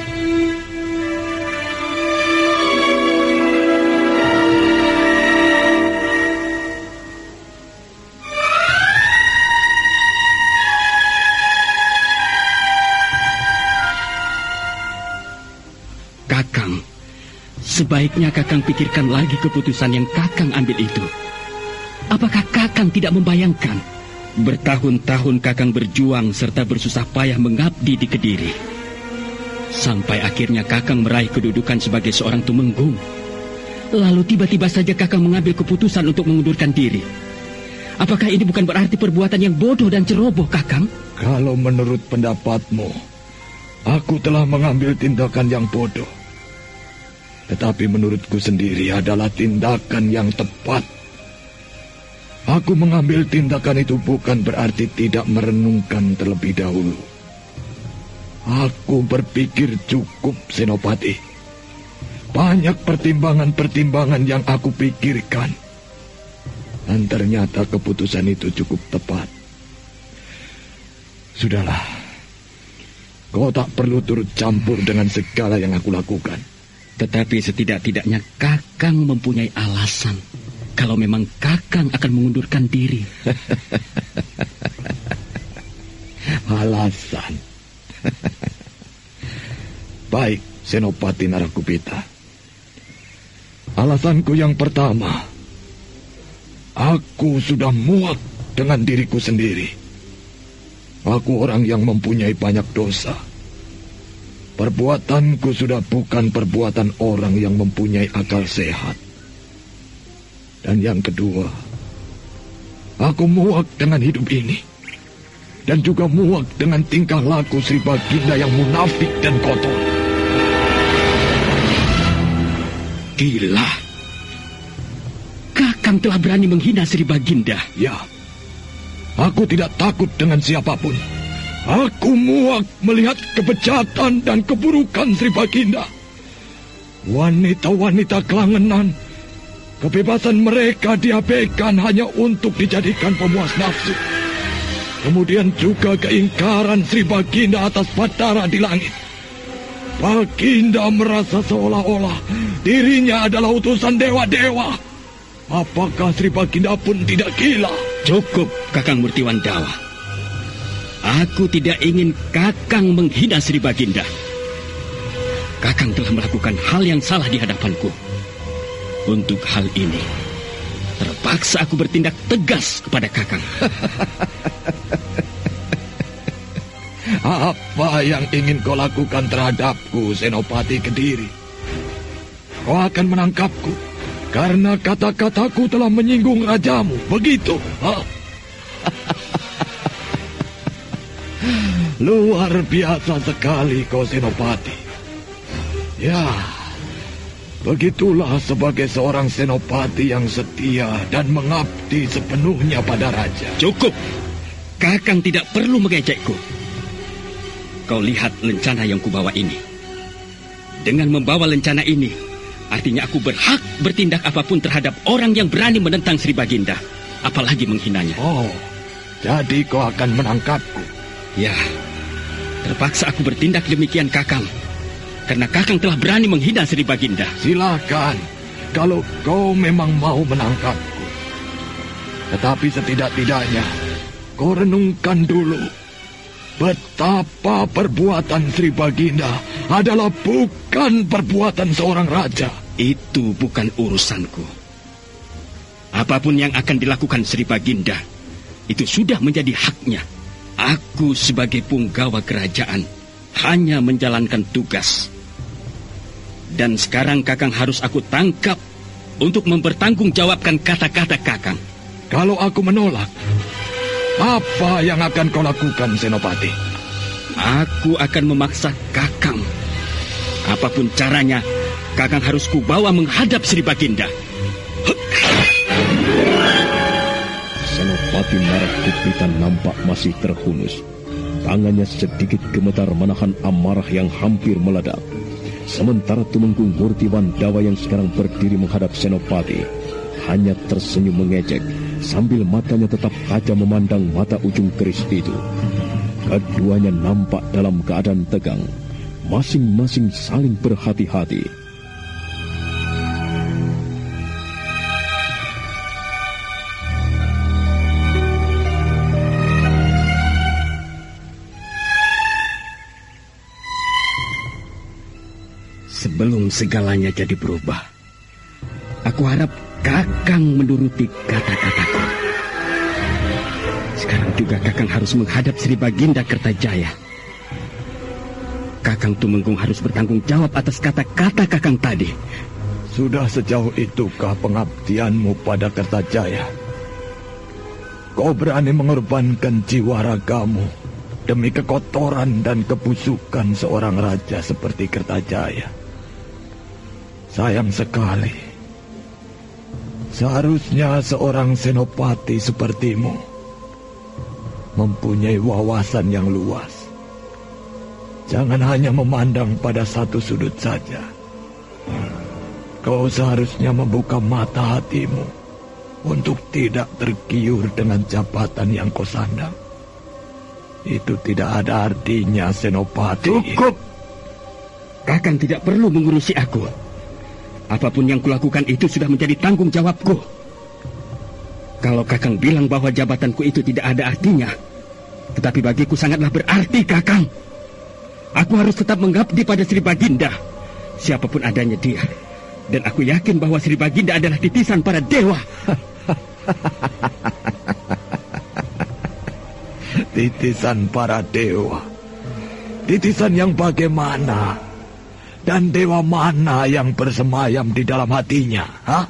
Kakang, sebaiknya Kakang pikirkan lagi keputusan yang Kakang ambil itu. Apakah Kakang tidak membayangkan bertahun-tahun Kakang berjuang serta bersusah payah mengabdi di Kediri, sampai akhirnya Kakang meraih kedudukan sebagai seorang Tumenggung. Lalu tiba-tiba saja Kakang mengambil keputusan untuk mengundurkan diri. Apakah ini bukan berarti perbuatan yang bodoh dan ceroboh, Kakang? Kalau menurut pendapatmu, aku telah mengambil tindakan yang bodoh. Tetapi menurutku sendiri adalah tindakan yang tepat. Aku mengambil tindakan itu bukan berarti tidak merenungkan terlebih dahulu. Aku berpikir cukup, Senopati. Banyak pertimbangan-pertimbangan yang aku pikirkan. Dan ternyata keputusan itu cukup tepat. Sudahlah. Kau tak perlu turut campur dengan segala yang aku lakukan. Tetapi setidak-tidaknya Kakang mempunyai alasan kalau memang Kakang akan mengundurkan diri. Alasan? Baik, Senopati Narakupita. Alasanku yang pertama, aku sudah muak dengan diriku sendiri. Aku orang yang mempunyai banyak dosa. Perbuatanku sudah bukan perbuatan orang yang mempunyai akal sehat. Dan yang kedua, aku muak dengan hidup ini. Dan juga muak dengan tingkah laku Sri Baginda yang munafik dan kotor. Gila. Kakang telah berani menghina Sri Baginda. Ya. Aku tidak takut dengan siapapun. Aku muak melihat kebejatan dan keburukan Sri Baginda. Wanita-wanita kelangenan, kebebasan mereka diabaikan hanya untuk dijadikan pemuas nafsu. Kemudian juga keingkaran Sri Baginda atas Batara di langit. Baginda merasa seolah-olah dirinya adalah utusan dewa-dewa. Apakah Sri Baginda pun tidak gila? Cukup, Kakang Murtiwandawa. Aku tidak ingin Kakang menghina Sri Baginda. Kakang telah melakukan hal yang salah di hadapanku. Untuk hal ini, terpaksa aku bertindak tegas kepada Kakang. Apa yang ingin kau lakukan terhadapku, Senopati Kediri? Kau akan menangkapku karena kata-kataku telah menyinggung rajamu, begitu? Ha? Luar biasa sekali kau, Senopati. Ya, begitulah sebagai seorang Senopati yang setia dan mengabdi sepenuhnya pada raja. Cukup, Kakang tidak perlu mengejekku. Kau lihat lencana yang kubawa ini. Dengan membawa lencana ini, artinya aku berhak bertindak apapun terhadap orang yang berani menentang Sri Baginda, apalagi menghinanya. Oh, jadi kau akan menangkapku? Ya, terpaksa aku bertindak demikian, Kakang. Karena Kakang telah berani menghina Sri Baginda. Silakan, kalau kau memang mau menangkapku. Tetapi setidak-tidaknya, kau renungkan dulu. Betapa perbuatan Sri Baginda adalah bukan perbuatan seorang raja. Itu bukan urusanku. Apapun yang akan dilakukan Sri Baginda, itu sudah menjadi haknya. Aku sebagai punggawa kerajaan hanya menjalankan tugas. Dan sekarang Kakang harus aku tangkap untuk mempertanggungjawabkan kata-kata Kakang. Kalau aku menolak, apa yang akan kau lakukan, Senopati? Aku akan memaksa Kakang. Apapun caranya, Kakang harus kubawa menghadap Sri Baginda. Senopati Marakupita nampak masih terhunus. Tangannya sedikit gemetar menahan amarah yang hampir meledak. Sementara Tumenggung Murtiwandawa yang sekarang berdiri menghadap Senopati hanya tersenyum mengejek sambil matanya tetap tajam memandang mata ujung keris itu. Keduanya nampak dalam keadaan tegang, masing-masing saling berhati-hati. Sebelum segalanya jadi berubah, aku harap Kakang menuruti kata-kataku. Sekarang juga Kakang harus menghadap Sri Baginda Kertajaya. Kakang Tumenggung harus bertanggung jawab atas kata-kata Kakang tadi. Sudah sejauh itukah pengabdianmu pada Kertajaya? Kau berani mengorbankan jiwa ragamu demi kekotoran dan kebusukan seorang raja seperti Kertajaya. Sayang sekali. Seharusnya seorang senopati sepertimu mempunyai wawasan yang luas. Jangan hanya memandang pada satu sudut saja. Kau seharusnya membuka mata hatimu untuk tidak tergiur dengan jabatan yang kau sandang. Itu tidak ada artinya, Senopati. Cukup! Kakang tidak perlu mengurusi aku. Apapun yang kulakukan itu sudah menjadi tanggung jawabku. Kalau Kakang bilang bahwa jabatanku itu tidak ada artinya, tetapi bagiku sangatlah berarti, Kakang. Aku harus tetap mengabdi pada Sri Baginda, siapapun adanya dia. Dan aku yakin bahwa Sri Baginda adalah titisan para dewa. titisan para dewa. Titisan yang bagaimana? Dan dewa mana yang bersemayam di dalam hatinya? Hah?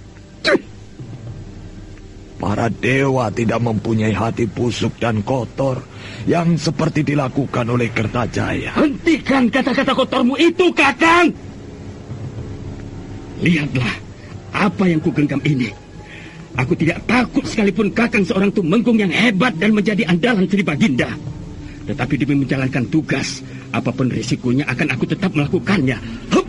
Para dewa tidak mempunyai hati busuk dan kotor yang seperti dilakukan oleh Kertajaya. Hentikan kata-kata kotormu itu, Kakang! Lihatlah apa yang kugenggam ini. Aku tidak takut sekalipun Kakang seorang tumenggung yang hebat dan menjadi andalan Sri Baginda. Tetapi demi menjalankan tugas, apapun risikonya akan aku tetap melakukannya. Hup!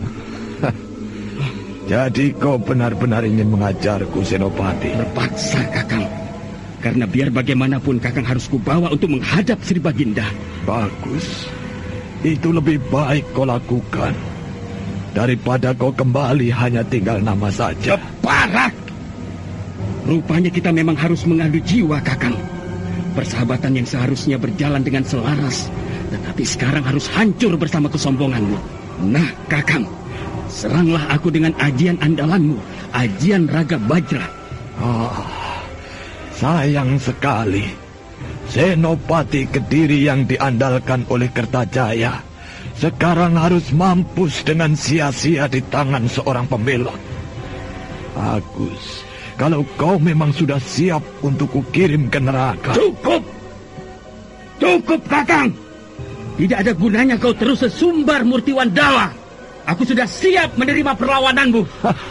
Jadi kau benar-benar ingin mengajarku, Senopati? Terpaksa, Kakang. Karena biar bagaimanapun Kakang harus kubawa untuk menghadap Sri Baginda. Bagus. Itu lebih baik kau lakukan daripada kau kembali hanya tinggal nama saja. Keparat! Rupanya kita memang harus mengadu jiwa, Kakang. Persahabatan yang seharusnya berjalan dengan selaras, tetapi sekarang harus hancur bersama kesombonganmu. Nah, Kakang, seranglah aku dengan ajian andalanmu, ajian Raga Bajra. Ah, sayang sekali. Senopati Kediri yang diandalkan oleh Kertajaya sekarang harus mampus dengan sia-sia di tangan seorang pembelot. Bagus. Kalau kau memang sudah siap untuk kukirim ke neraka. Cukup! Cukup, Kakang! Tidak ada gunanya kau terus sesumbar Murtiwandawa. Aku sudah siap menerima perlawananmu.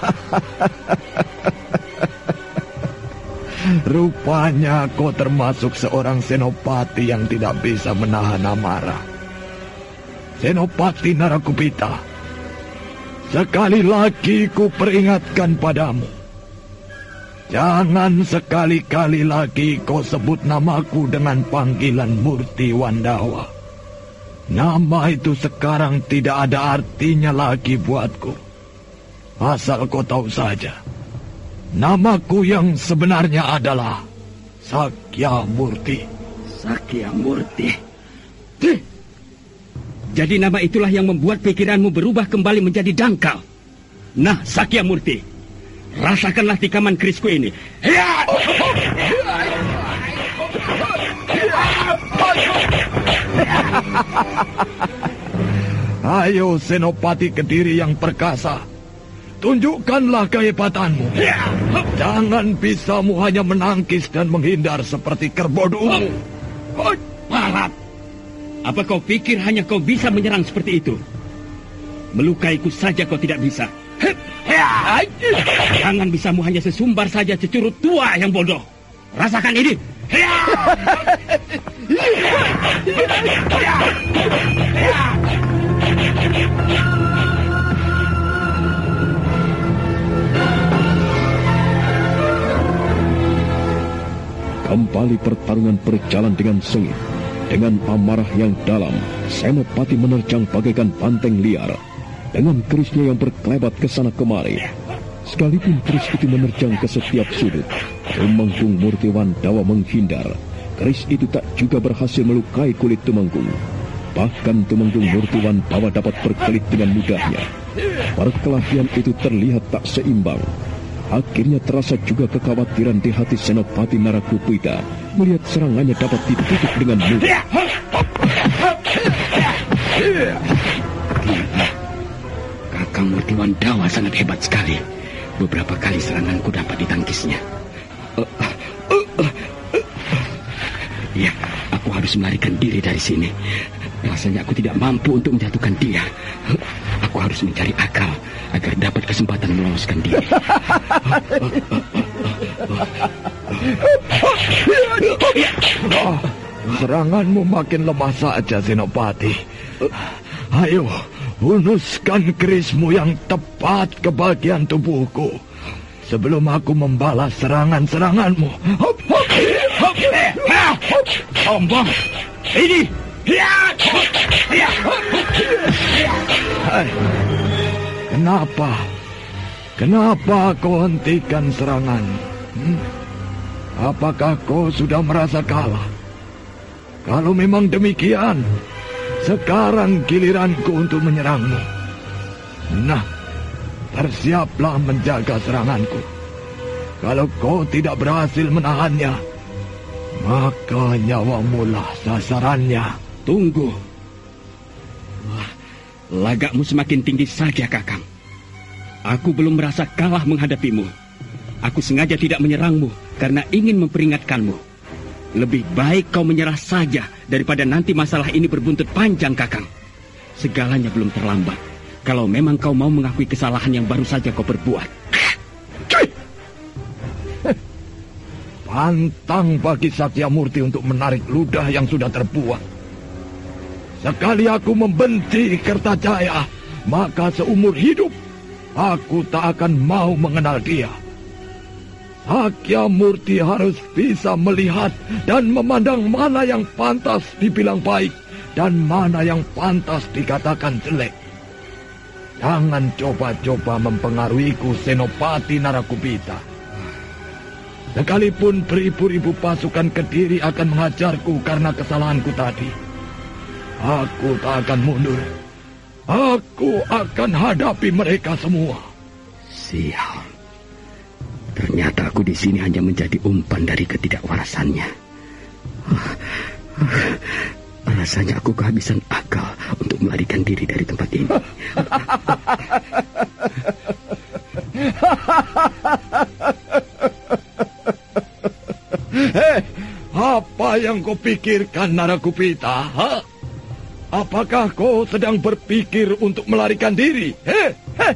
Rupanya kau termasuk seorang senopati yang tidak bisa menahan amarah. Senopati Narakupita, sekali lagi ku peringatkan padamu. Jangan sekali-kali lagi kau sebut namaku dengan panggilan Murtiwandawa. Nama itu sekarang tidak ada artinya lagi buatku. Asal kau tahu saja, namaku yang sebenarnya adalah Sakyamurti. Sakyamurti. Jadi nama itulah yang membuat pikiranmu berubah kembali menjadi dangkal. Nah, Sakyamurti, rasakanlah tikaman kerisku ini. Ayo, Senopati Kediri yang perkasa, tunjukkanlah kehebatanmu. Jangan bisamu hanya menangkis dan menghindar seperti kerbau dungu. Parat, apa kau pikir hanya kau bisa menyerang seperti itu? Melukaiku saja kau tidak bisa. Jangan bisamu hanya sesumbar saja cecurut tua yang bodoh. Rasakan ini. Kembali pertarungan berjalan dengan sengit. Dengan amarah yang dalam, Senopati menerjang bagaikan banteng liar. Dengan kerisnya yang berkelebat ke sana kemari. Sekalipun keris itu menerjang ke setiap sudut, Tumenggung Murtiwandawa menghindar. Keris itu tak juga berhasil melukai kulit Tumenggung. Bahkan Tumenggung Murtiwandawa dapat berkelit dengan mudahnya. Perkelahian itu terlihat tak seimbang. Akhirnya terasa juga kekhawatiran di hati Senopati Narakupita melihat serangannya dapat ditutup dengan mudah. Kakang Murtiwandawa sangat hebat sekali. Beberapa kali seranganku dapat ditangkisnya. Uh, uh, uh, uh, uh. Ya, aku harus melarikan diri dari sini. Rasanya aku tidak mampu untuk menjatuhkan dia. Aku harus mencari akal agar dapat kesempatan meloloskan diri. Oh, seranganmu makin lemah saja, Senopati. Ayo, hunuskan kerismu yang tepat ke bagian tubuhku sebelum aku membalas serangan-seranganmu. Sombong! Ini! Hai, kenapa? Kenapa kau hentikan serangan? Hmm? Apakah kau sudah merasa kalah? Kalau memang demikian, sekarang giliranku untuk menyerangmu. Nah, bersiaplah menjaga seranganku. Kalau kau tidak berhasil menahannya, maka nyawamulah sasarannya. Tunggu. Wah, lagakmu semakin tinggi saja, Kakang. Aku belum merasa kalah menghadapimu. Aku sengaja tidak menyerangmu karena ingin memperingatkanmu. Lebih baik kau menyerah saja daripada nanti masalah ini berbuntut panjang, Kakang. Segalanya belum terlambat. Kalau memang kau mau mengakui kesalahan yang baru saja kau perbuat. Pantang bagi Satyamurti untuk menarik ludah yang sudah terbuat. Sekali aku membenci Kertajaya, maka seumur hidup aku tak akan mau mengenal dia. Satyamurti harus bisa melihat dan memandang mana yang pantas dibilang baik dan mana yang pantas dikatakan jelek. Jangan coba-coba mempengaruhiku, Senopati Narakupita. Sekalipun beribu-ribu pasukan Kediri akan menghajarku karena kesalahanku tadi, aku tak akan mundur. Aku akan hadapi mereka semua. Sial. Ternyata aku di sini hanya menjadi umpan dari ketidakwarasannya. Rasanya aku kehabisan akal untuk melarikan diri dari tempat ini. Hei, apa yang kau pikirkan, Narakupita? Ha? Apakah kau sedang berpikir untuk melarikan diri? Hei, hei.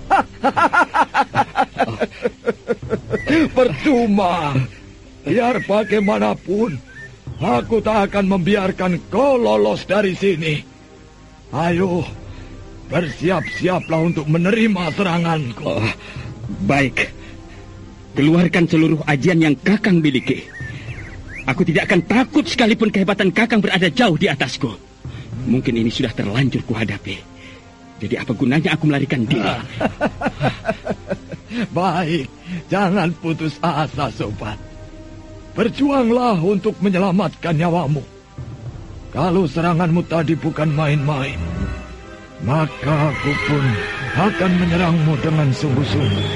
Percuma. Biar bagaimanapun, aku tak akan membiarkan kau lolos dari sini. Ayo, bersiap-siaplah untuk menerima seranganku. Oh, baik. Keluarkan seluruh ajian yang Kakang miliki. Aku tidak akan takut sekalipun kehebatan Kakang berada jauh di atasku. Mungkin ini sudah terlanjur kuhadapi. Jadi apa gunanya aku melarikan diri? Baik, jangan putus asa, sobat. Berjuanglah untuk menyelamatkan nyawamu. Kalau seranganmu tadi bukan main-main, maka aku pun akan menyerangmu dengan sungguh-sungguh.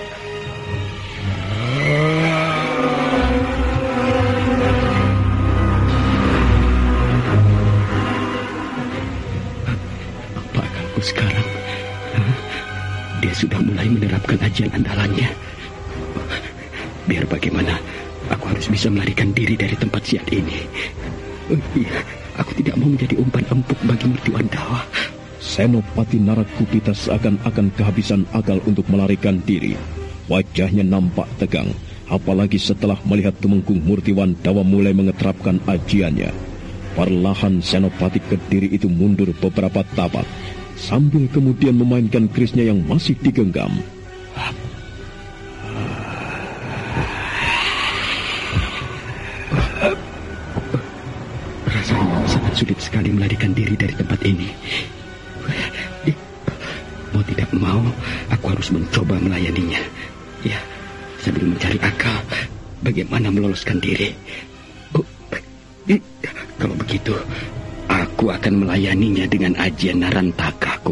Apa akalku sekarang? Dia sudah mulai menerapkan ajian andalannya. Biar bagaimana, aku harus bisa melarikan diri dari tempat sial ini. Oh, iya, aku tidak mau menjadi umpan empuk bagi Murtiwandawa. Senopati Narakupita seakan-akan kehabisan akal untuk melarikan diri. Wajahnya nampak tegang, apalagi setelah melihat Tumenggung Murtiwandawa mulai mengeterapkan ajiannya. Perlahan Senopati Kediri itu mundur beberapa tapak, sambil kemudian memainkan kerisnya yang masih digenggam. Rasanya sangat sulit sekali melarikan diri dari tempat ini. Mau tidak mau, aku harus mencoba melayaninya. Ya, sambil mencari akal bagaimana meloloskan diri. Oh, kalau begitu, aku akan melayaninya dengan ajian Narantakaku.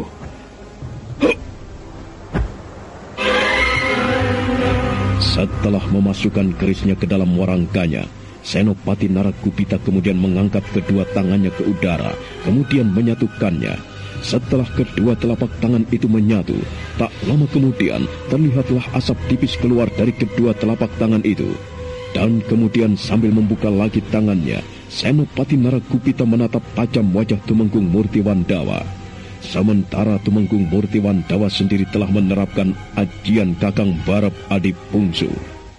Setelah memasukkan kerisnya ke dalam warangkanya, Senopati Narakupita kemudian mengangkat kedua tangannya ke udara, kemudian menyatukannya. Setelah kedua telapak tangan itu menyatu, tak lama kemudian terlihatlah asap tipis keluar dari kedua telapak tangan itu. Dan kemudian sambil membuka lagi tangannya, Senopati Narakupita menatap tajam wajah Tumenggung Murtiwandawa. Sementara Tumenggung Murtiwandawa sendiri telah menerapkan ajian Kakang Barep Adi Pungsu.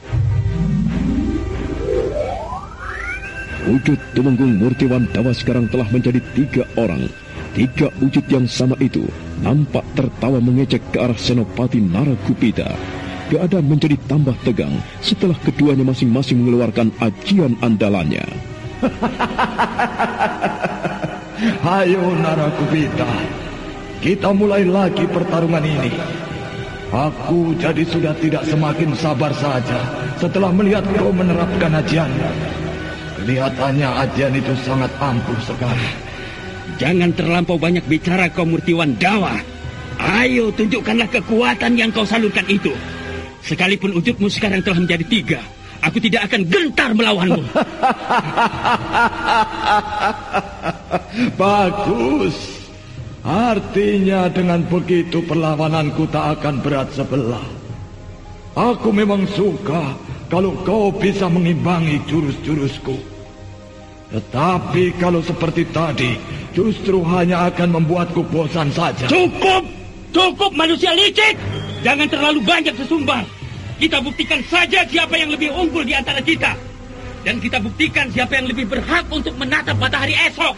Wujud Tumenggung Murtiwandawa sekarang telah menjadi tiga orang. Tiga wujud yang sama itu nampak tertawa mengejek ke arah Senopati Narakupita. Keadaan menjadi tambah tegang setelah keduanya masing-masing mengeluarkan ajian andalannya. Ayo Narakupita, kita mulai lagi pertarungan ini. Aku jadi sudah tidak semakin sabar saja setelah melihat kau menerapkan ajian. Kelihatannya ajian itu sangat ampuh sekali. Jangan terlampau banyak bicara kau Murtiwandawa. Ayo tunjukkanlah kekuatan yang kau salurkan itu. Sekalipun wujudmu sekarang telah menjadi tiga, aku tidak akan gentar melawanmu. Bagus. Artinya dengan begitu perlawananku tak akan berat sebelah. Aku memang suka kalau kau bisa mengimbangi jurus-jurusku. Tetapi kalau seperti tadi, justru hanya akan membuatku bosan saja. Cukup! Cukup manusia licik! Jangan terlalu banyak sesumbar. Kita buktikan saja siapa yang lebih unggul di antara kita. Dan kita buktikan siapa yang lebih berhak untuk menatap matahari esok.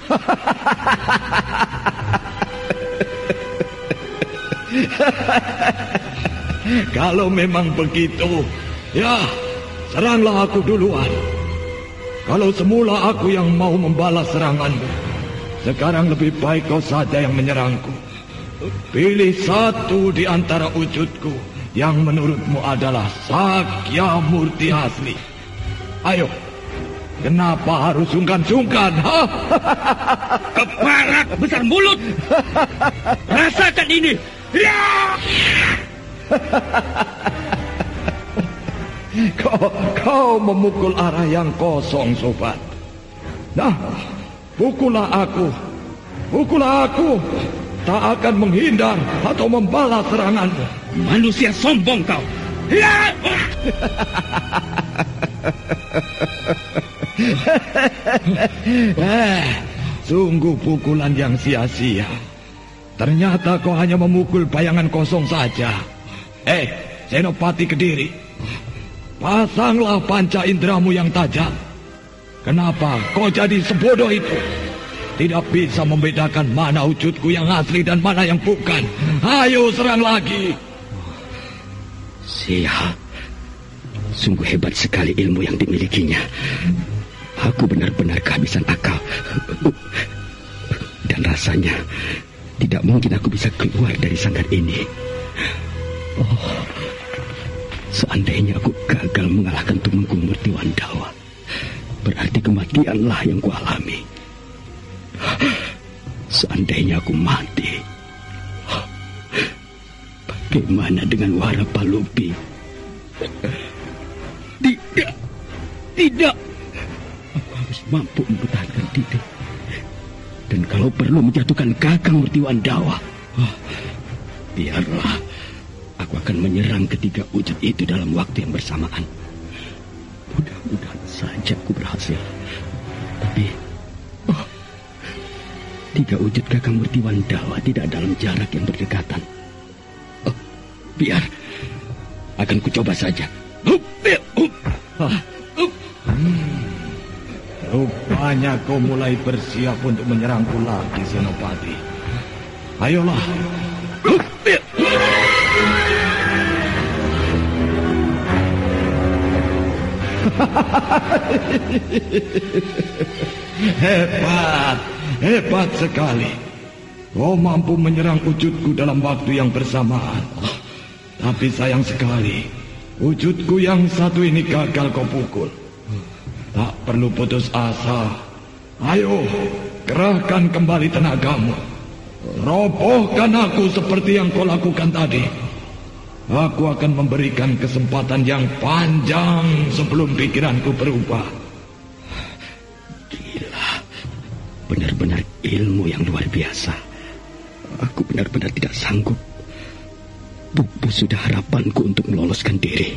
Kalau memang begitu, ya, seranglah aku duluan. Kalau semula aku yang mau membalas seranganmu, sekarang lebih baik kau saja yang menyerangku. Pilih satu di antara wujudku yang menurutmu adalah Sakya Murti asli. Ayo, kenapa harus sungkan-sungkan? Keparat besar mulut. Rasakan ini. Ya! Kau, kau memukul arah yang kosong, sobat. Nah, pukullah aku. Pukullah aku. Tak akan menghindar atau membalas seranganmu. Manusia sombong kau. Ya! eh, sungguh pukulan yang sia-sia. Ternyata kau hanya memukul bayangan kosong saja. Eh, Senopati Kediri, pasanglah panca indramu yang tajam. Kenapa kau jadi sebodoh itu? Tidak bisa membedakan mana wujudku yang asli dan mana yang bukan. Ayo serang lagi. Siap. Sungguh hebat sekali ilmu yang dimilikinya. Aku benar-benar kehabisan akal. Dan rasanya tidak mungkin aku bisa keluar dari sanggar ini. Oh, seandainya aku gagal mengalahkan Tumenggung Murtiwandawa, berarti kematianlah yang kualami. Seandainya aku mati, bagaimana dengan Wara Palupi? Tidak, tidak. Aku harus mampu mempertahankan diri. Dan kalau perlu menjatuhkan Kakang Murtiwandawa, oh, biarlah. Aku akan menyerang ketiga wujud itu dalam waktu yang bersamaan. Mudah-mudahan saja aku berhasil. Tapi, oh, tiga wujud Kakang Murtiwandawa tidak dalam jarak yang berdekatan. Oh, biar, akan kucoba saja. Hmm, rupanya kau mulai bersiap untuk menyerangku lagi, Senopati. Ayolah. Hebat, hebat sekali. Kau mampu menyerang wujudku dalam waktu yang bersamaan. Tapi sayang sekali, wujudku yang satu ini gagal kau pukul. Tak perlu putus asa. Ayo, kerahkan kembali tenagamu. Robohkan aku seperti yang kau lakukan tadi. Aku akan memberikan kesempatan yang panjang sebelum pikiranku berubah. Gila, benar-benar ilmu yang luar biasa. Aku benar-benar tidak sanggup. Pupus sudah harapanku untuk meloloskan diri.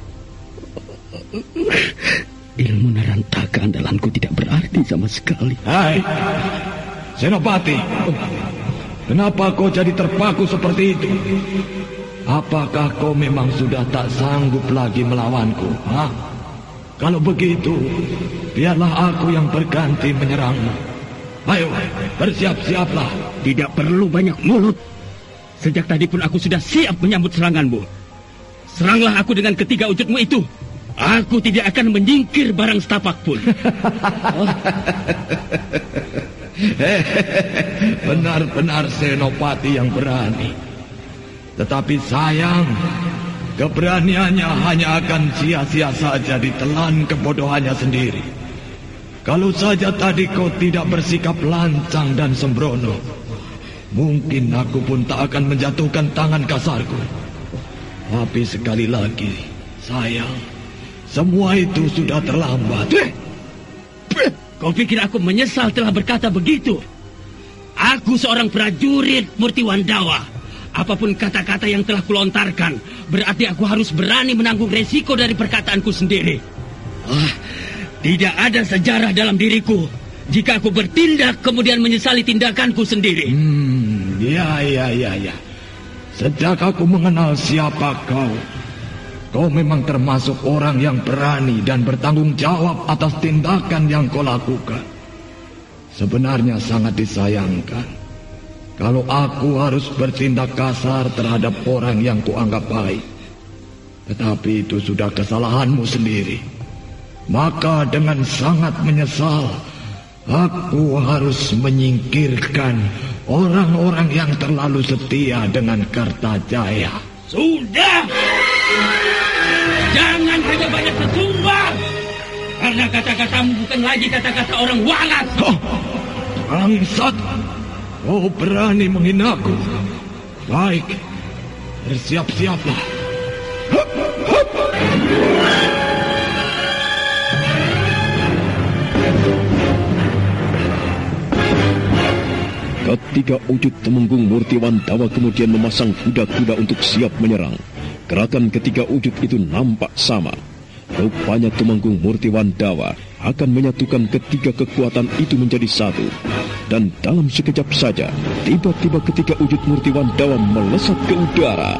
Ilmu Narantaka andalanku tidak berarti sama sekali. Hai, Senopati, kenapa kau jadi terpaku seperti itu? Apakah kau memang sudah tak sanggup lagi melawanku? Hah? Kalau begitu, biarlah aku yang berganti menyerangmu. Ayo, bersiap-siaplah. Tidak perlu banyak mulut. Sejak tadi pun aku sudah siap menyambut seranganmu. Seranglah aku dengan ketiga wujudmu itu. Aku tidak akan menyingkir barang setapak pun. Oh. Benar-benar Senopati yang berani. Tetapi sayang, keberaniannya hanya akan sia-sia saja ditelan kebodohannya sendiri. Kalau saja tadi kau tidak bersikap lancang dan sembrono, mungkin aku pun tak akan menjatuhkan tangan kasarku. Tapi sekali lagi, sayang, Semua itu sudah terlambat. Kau pikir aku menyesal telah berkata begitu? Aku seorang prajurit Murtiwandawa. Apapun kata-kata yang telah kulontarkan, berarti aku harus berani menanggung resiko dari perkataanku sendiri. Ah, tidak ada sejarah dalam diriku jika aku bertindak kemudian menyesali tindakanku sendiri. Hmm, ya, ya, ya, ya. Sejak aku mengenal siapa kau, kau memang termasuk orang yang berani dan bertanggung jawab atas tindakan yang kau lakukan. Sebenarnya sangat disayangkan kalau aku harus bertindak kasar terhadap orang yang kuanggap baik. Tetapi itu sudah kesalahanmu sendiri. Maka dengan sangat menyesal, aku harus menyingkirkan orang-orang yang terlalu setia dengan Kertajaya. Sudah! Jangan hanya banyak tersumbat, karena kata-katamu bukan lagi kata-kata orang waras. Oh, bangsat, kau berani menghinaku. Baik, bersiap-siaplah. Hup, hup. Ketiga wujud Temenggung Murtiwandawa kemudian memasang kuda-kuda untuk siap menyerang. Gerakan ketiga wujud itu nampak sama. Rupanya Temenggung Murtiwandawa akan menyatukan ketiga kekuatan itu menjadi satu. Dan dalam sekejap saja, tiba-tiba ketiga wujud Murtiwandawa melesat ke udara.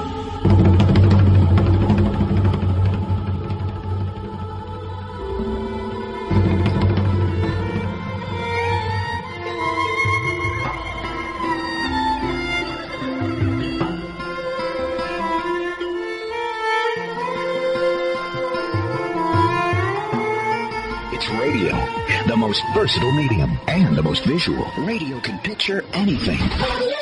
Radio, the most versatile medium and the most visual. Radio can picture anything.